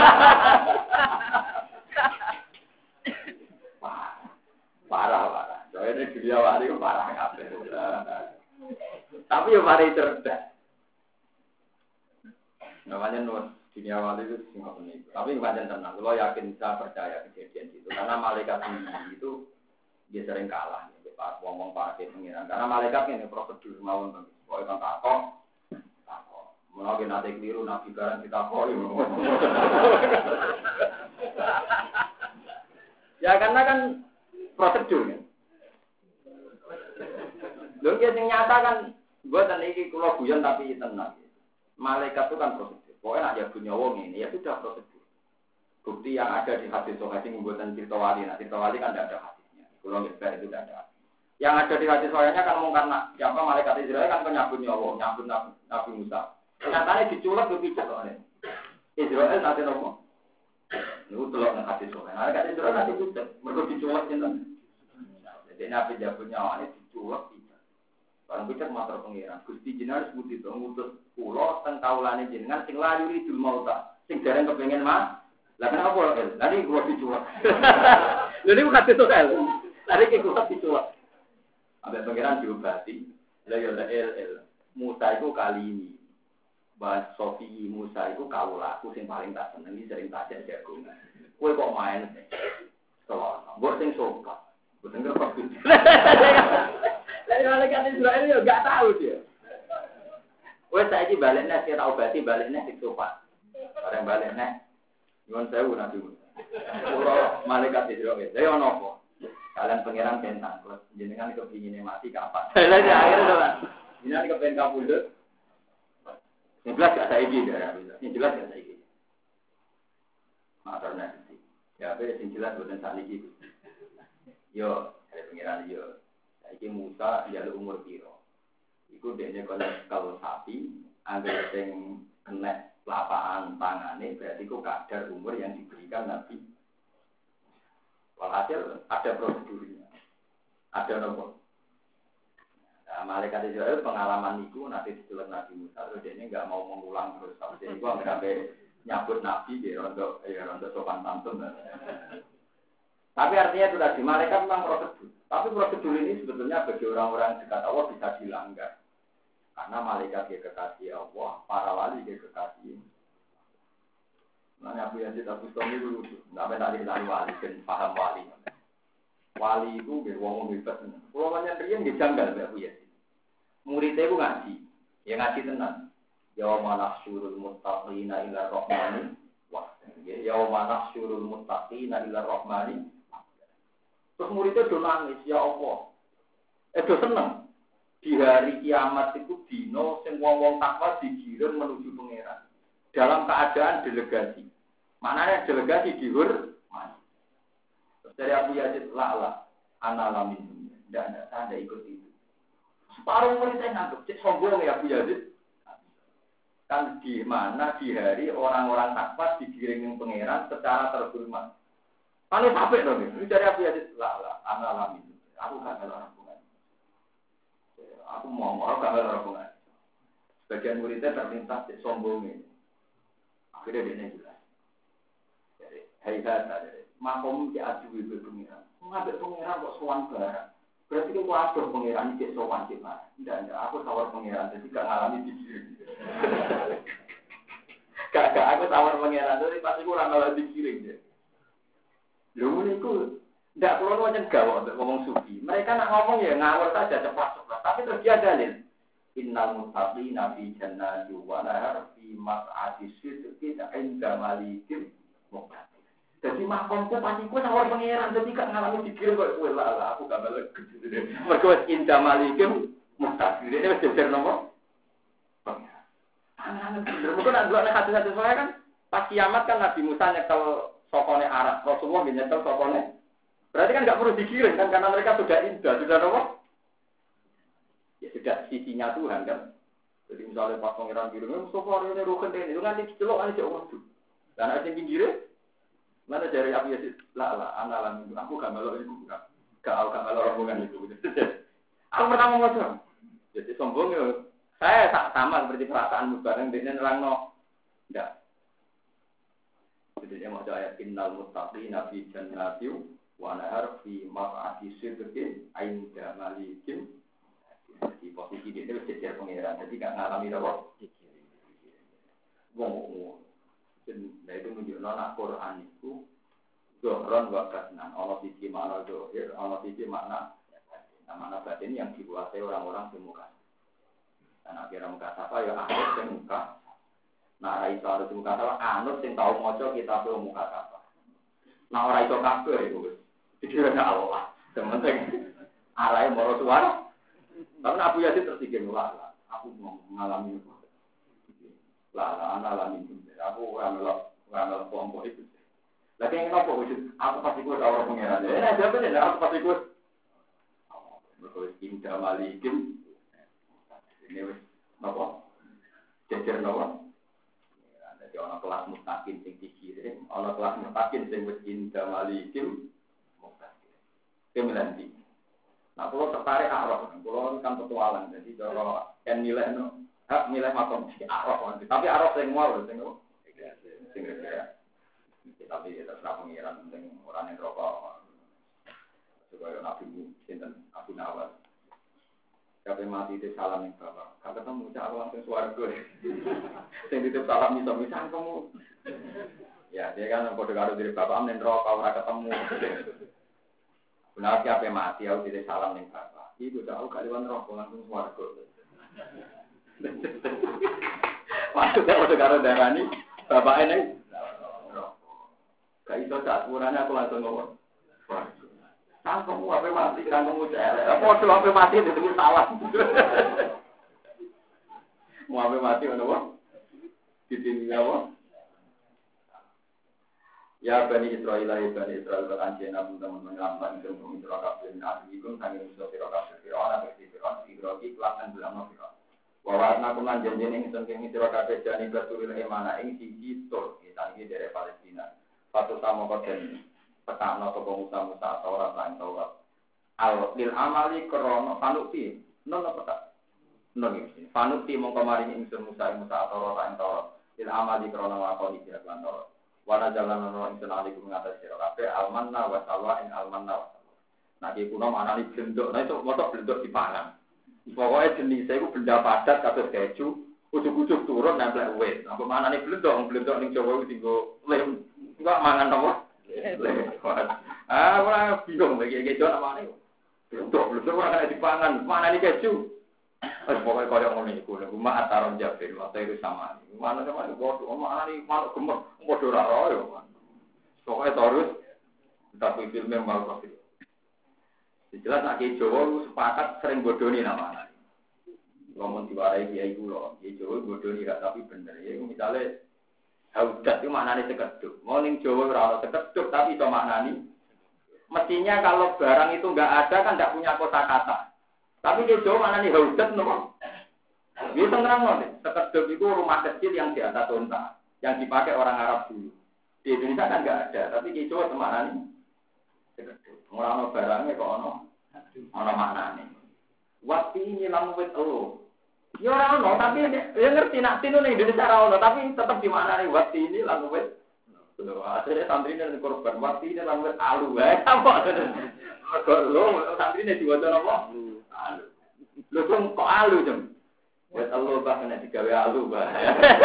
A: Parah. Soalnya dunia wali itu parah kabeh. Tapi ya mari cerdas. Namanya dunia wali itu semua ini. Tapi macam tenang. Kalau yakin saya percaya kejadian itu, karena malaikat itu dia sering kalah. Pas ngomong pakai pengiran. Karena malaikat ini prosedur mau untuk kan takok. Mungkin nanti keliru nabi barang kita koi. Ya karena kan prosedur kan. Lalu yang nyata kan, gue tadi kalau guyon tapi tenang. Malaikat itu kan prosedur. Pokoknya ada punya wong ini, ya sudah prosedur. Bukti yang ada di hadis sohaji membuatan cerita wali. Nah cerita wali kan tidak ada hadisnya. Kalau nggak itu tidak ada. Yang ada di hadis sohajinya kan mungkin siapa malaikat Israel kan penyabut nyawa, nyabut Nabi Musa. Nyatanya diculak berpijak soalnya. Israel nanti nopo. Itu telok nang hadis sohaji. Malaikat Israel nanti diculak, mereka diculak jeneng. Jadi Nabi jabut nyawa ini diculak. Barang pijak matur pengiran. Gusti jenengan sebuti itu ngutus pulau teng kaulane jenengan sing layu ridul mauta. Sing dereng kepengen mah. Lah kenapa el? Lah iki gua dicuwak. Lha niku kate to el. Lah iki gua dicuwak. Ambek pengiran diobati. Lah yo el. Musa itu kali ini. Bahas Sofi Musa itu kaulaku sing paling tak seneng iki sering tak jagung. Kowe kok main. Soal. Mbok sing sopan. Mbok denger kok. Dari malaikat Israel ya enggak tahu dia. Wes saiki baliknya kita obati baliknya sing sopan. Bareng baliknya nyuwun sewu Nabi Musa. Ora malaikat Israel. Saya ono apa? Kalian pangeran bentang terus jenengan kepingine mati kapan? Lah ya akhirnya to, Pak. Jenengan kepen kapundhut. Sing jelas gak saiki ya. Sing jelas gak saiki. Maturna sih. Ya apa sing jelas boten sakniki. Yo, dari pangeran yo. Iki Musa njaluk umur piro. Iku dekne kono kalau sapi, anggere sing kena lapakan tangane berarti ku kadar umur yang diberikan Nabi. Walhasil ada prosedurnya. Ada nomor. Nah, malaikat Israel pengalaman itu nanti diceluk Nabi Musa, terus dia enggak mau mengulang terus. Jadi gua sampai nyambut Nabi di rondo sopan santun. Tapi artinya itu tadi malaikat memang prosedur. Tapi prosedur ini sebetulnya bagi orang-orang dekat Allah bisa dilanggar. Karena malaikat dia kekasih Allah, para wali dia kekasih. Nah, Abu Yazid Al-Bustami itu lucu. Sampai tadi kita wali, dan paham wali. Wali itu biar wong bebas. Kalau banyak dia nggak janggal Abu Yazid. Muridnya itu ngaji, ya ngaji tenang. Yauma nahsyurul muttaqina ila rahmani. Wah, yauma nahsyurul muttaqina ila rahmani. Terus muridnya do nangis, ya Allah. Do seneng. Di hari kiamat itu dino sing wong-wong takwa digiring menuju pangeran. Dalam keadaan delegasi. Maknanya delegasi dihur. Terus dari Abu Yazid, la analamin. Tidak, saya ikut itu. Separuh muridnya nganggep, cek sombong ya Abu Yazid. Kan di mana di hari orang-orang takwa digiring pangeran secara terhormat. Paling sampai dong, ini dari Abu Yazid, la analamin. Aku gak ada orang bunga. Aku mau gak ada orang bunga. Sebagian muridnya terlintas cek sombong ini. Akhirnya dia jelas. Jadi, hai kata, makom diadu ibu pengiran. Mengambil pengiran kok sowan barang. Berarti aku aduh pengiran ini cek sowan cek mana? Tidak, aku tawar pengiran, jadi gak ngalami dikirim. Gak, aku tawar pengiran, jadi pasti kurang ngalami dikirim. Lalu itu, tidak perlu macam gawat untuk ngomong sufi. Mereka nak ngomong ya ngawur saja cepat-cepat. Tapi terus dia dalil. Innal muttaqina fi jannatin wa nahar fi maq'adi sidqin 'inda malikin muqtadir. Jadi makomku pasti ku sawar pangeran dadi gak ngalami dikira kok kowe lah aku gak melek. Mergo wis inda malikin muqtadir. Ini wis jejer nopo? Pangeran. Anak-anak bener. Mungkin nak delok hadis-hadis soalnya kan pas kiamat kan Nabi Musa nyekel sokone Arab. Rasulullah nyekel sokone. Berarti kan gak perlu dikirim kan karena mereka sudah indah, sudah nopo? Ya sudah sisinya Tuhan kan. Jadi misalnya pas pangeran kirim, sopor ini rukun ini, itu nanti celok kan jauh waktu. Dan ada yang pinggirnya, mana dari Abu Yazid, lah, analan itu, aku gak melok itu, gak melok rombongan itu. Aku pertama ngomong. Jadi sombong ya. Saya sama seperti perasaan bareng dengan nerangno. Enggak. Jadi dia mau ayat innal muttaqina fi jannatin wa nahar fi maq'adi sidqin 'inda malikin. Di posisi dia itu jejer pengiran. Jadi enggak ngalami apa? Wong. Nah itu menunjukkan nak Quran itu Zohron wa batnan, ana siji makna zohir, ana siji makna makna batin yang dikuasai orang-orang di muka. Dan akhirnya muka apa ya anut sing muka. Nah ra iso anut sing muka apa anut sing tau maca kitab muka apa. Nah ora iso kabeh iku wis. Iki ora Allah. Sementing arahe moro suara. Tapi Abu Yazid tersinggung lah. Aku mau mengalami itu. Lah alami itu. Aku ora melok kelompok itu. Lagi yang kenapa wujud? Aku pasti kuat orang pengiran. Nah, siapa nih? Aku pasti kuat. Berkulit indah malikim. Ini wes, apa? Jejer apa? Jadi orang kelas mustaqim sing dikirim, orang kelas mustaqim sing wes indah malikim. Kemudian nah, kalau tertarik arah, kalau kan petualang, jadi kalau kan nilai nilai makom di arah, tapi arah sing mau, sing tapi terserah pengiran penting orang yang rokok supaya nabi sinten Abu Nawas sampai mati itu salam yang bapak kata kamu cak langsung suarga sing ditip salam misal kamu ya dia kan kode kado dari bapak amin rokok orang ketemu benar siapa mati aku ditip salam yang bapak itu jauh kalian rokok langsung suarga maksudnya kode kado darah ini bapak ini gak iso sak kurangnya aku langsung ngomong. Kamu apa mati kamu cerek. Apa apa mati itu salah. Mau apa mati ono ditinggal apa? Ya Bani Israil berkanjeng Nabi teman menyelamatkan untuk Israil kabeh nabi iku kangge musuh sira kabeh ana Fir'aun Ibrahim lan bilang Fir'aun. Wa wa'adna kulan janjene ingsun kang sira kabeh jane batul imana ing siji tur kita iki dari Palestina. Patu sama koden petakno sapa Musa Taurat lan Taurat. Al lil amali krana panuti nono petak. Nono iki. Panuti mongko maring ingsun Musa Taurat lan Taurat. Lil amali krana lakoni lan Taurat. Wana jalan nono ingsun alikum ngatas sira kabeh almanna wa salwa ing almanna wa salwa. Nah iki kuno manani blendok. Nah itu motok blendok dipangan. Pokoke jenise iku benda padat kados keju, ujug-ujug turun nempel wit. Apa manani blendok ning Jawa iku dienggo lem. Enggak mangan apa? Ora bingung bagi keju namane. Belum ora kena dipangan. Mana ini keju? Pokoke koyo ngono iku. Rumah ataron jabir, waktu itu sama. Mana sama itu bodoh. Mana ini manuk gemuk. Bodoh ora royo. Pokoke terus tapi filmnya mal kok. Jelas nak Jawa sepakat sering bodoni namanya. Ngomong diwarai dia iku lho. Jawa bodoni gak tapi bener. Ya misalnya haudat itu maknanya sekeduk. Mau ning Jawa ora ono sekeduk tapi itu maknanya. Mestinya kalau barang itu enggak ada kan enggak punya kosakata. Tapi di Jawa maknanya haudat nopo? Bisa nerangno nih. Sekeduk itu rumah kecil yang di atas unta yang dipakai orang Arab dulu. Di Indonesia kan enggak ada, tapi di Jawa maknanya sekeduk. Ora ono barangnya kok ono maknanya. Waktu ini lamu wit elo. Ya ora ono, tapi ya ngerti nak tinu ning Indonesia ora ono, tapi tetap di mana nih waktu ini lalu wis. Akhirnya santri ini korban waktu ini lalu wis alu wae. Apa? Lho, santri ini diwaca apa? Alu. Lho kok alu jem? Wis Allah bah kena digawe alu bah.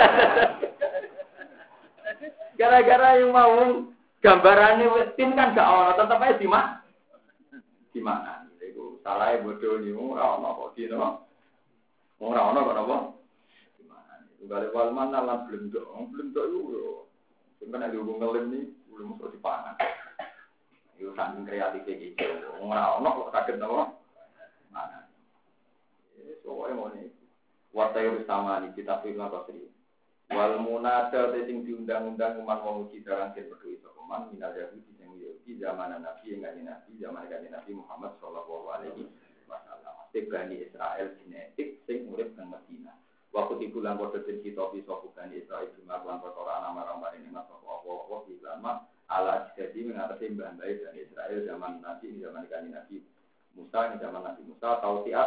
A: Gara-gara yang mau gambarannya wis tim kan gak ono, tetep ae di mana? Iku salahe bodoh niku ora ono kok dino. Ora ono kok apa? Gimana? Gale wal mana lan blendok. Blendok iku yo. Sing kena dihubung ngelem ni belum mesti dipangan. Yo saking kreatif iki. Ora ono kok saged apa? Mana? Soale ngene. Watayur sama di kitab Ibnu Qasri. Wal munada sing diundang-undang umat wong iki darang sing berdua iso umat minal Yahudi sing Yahudi zaman Nabi zaman Nabi Muhammad sallallahu alaihi wasallam. Bani Israel genetik sing urip nang Madinah. Waktu di bulan kode den kita bisa Bani Israel cuma lan perkara nama-nama ini mas apa di lama ala jadi mengatasi Bani Israel zaman Nabi Nabi Musa zaman Nabi Musa tautiat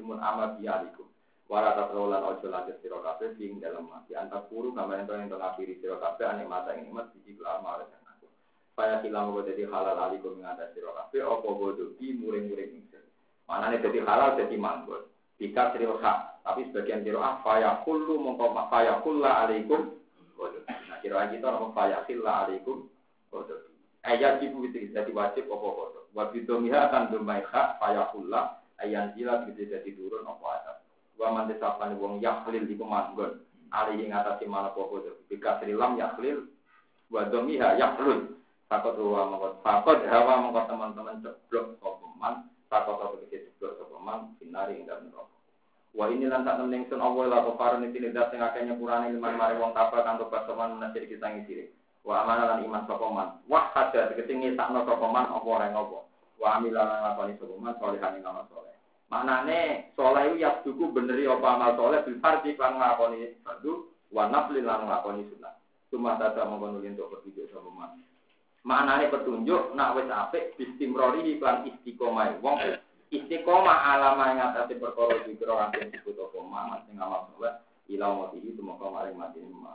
A: mun amal bialikum. Wala tatrolan ojo lagi sira kabeh ing dalem mati antar guru gambaran ento ngapiri sira kabeh ane mata ing nikmat siji kelama lan aku. Saya silang kok dadi halal alikum ing atas sira kabeh apa bodho ki muring-muring ingsun. Manane dadi halal dadi manggon. Jika sira tapi sebagian sira fa kullu mongko fa kullu alaikum bodho. Nah kira kita apa fa alaikum bodho. Ayat ibu itu jadi wajib apa kodok. Wabit domiha akan domai hak fayakullah ayan jilat gitu jadi turun apa atas. Wa mantis sapane wong yaklil di manggon. Ali ing atase mana kodok. Bika serilam yaklil. Wa domiha yaklul. Takut hawa mongko teman-teman ceblok sopeman. Takut apa kecil ceblok sopeman. Finari ing dalam neraka. Wa ini lan sak temen ingsun Allah la kafarun iki dat sing akeh nyepurane liman mare wong tabah kang tobat soman menasir kita ngisire. Wa amana lan iman sopeman. Wah kada ketingi sakno sopeman apa ora ngopo. Wa amilan lakoni sopeman solehan ing amal soleh. Maknane soleh iku ya duku beneri apa amal soleh bil fardi lan nglakoni fardu wa nafli lan nglakoni sunah. Cuma tata mongkon untuk petunjuk sopeman. Maknane petunjuk nak wis apik bistimrori iklan istiqomah wong istiqomah alama ing atase perkara dikira kanthi disebut apa man sing amal soleh ila mati itu mongko maring mati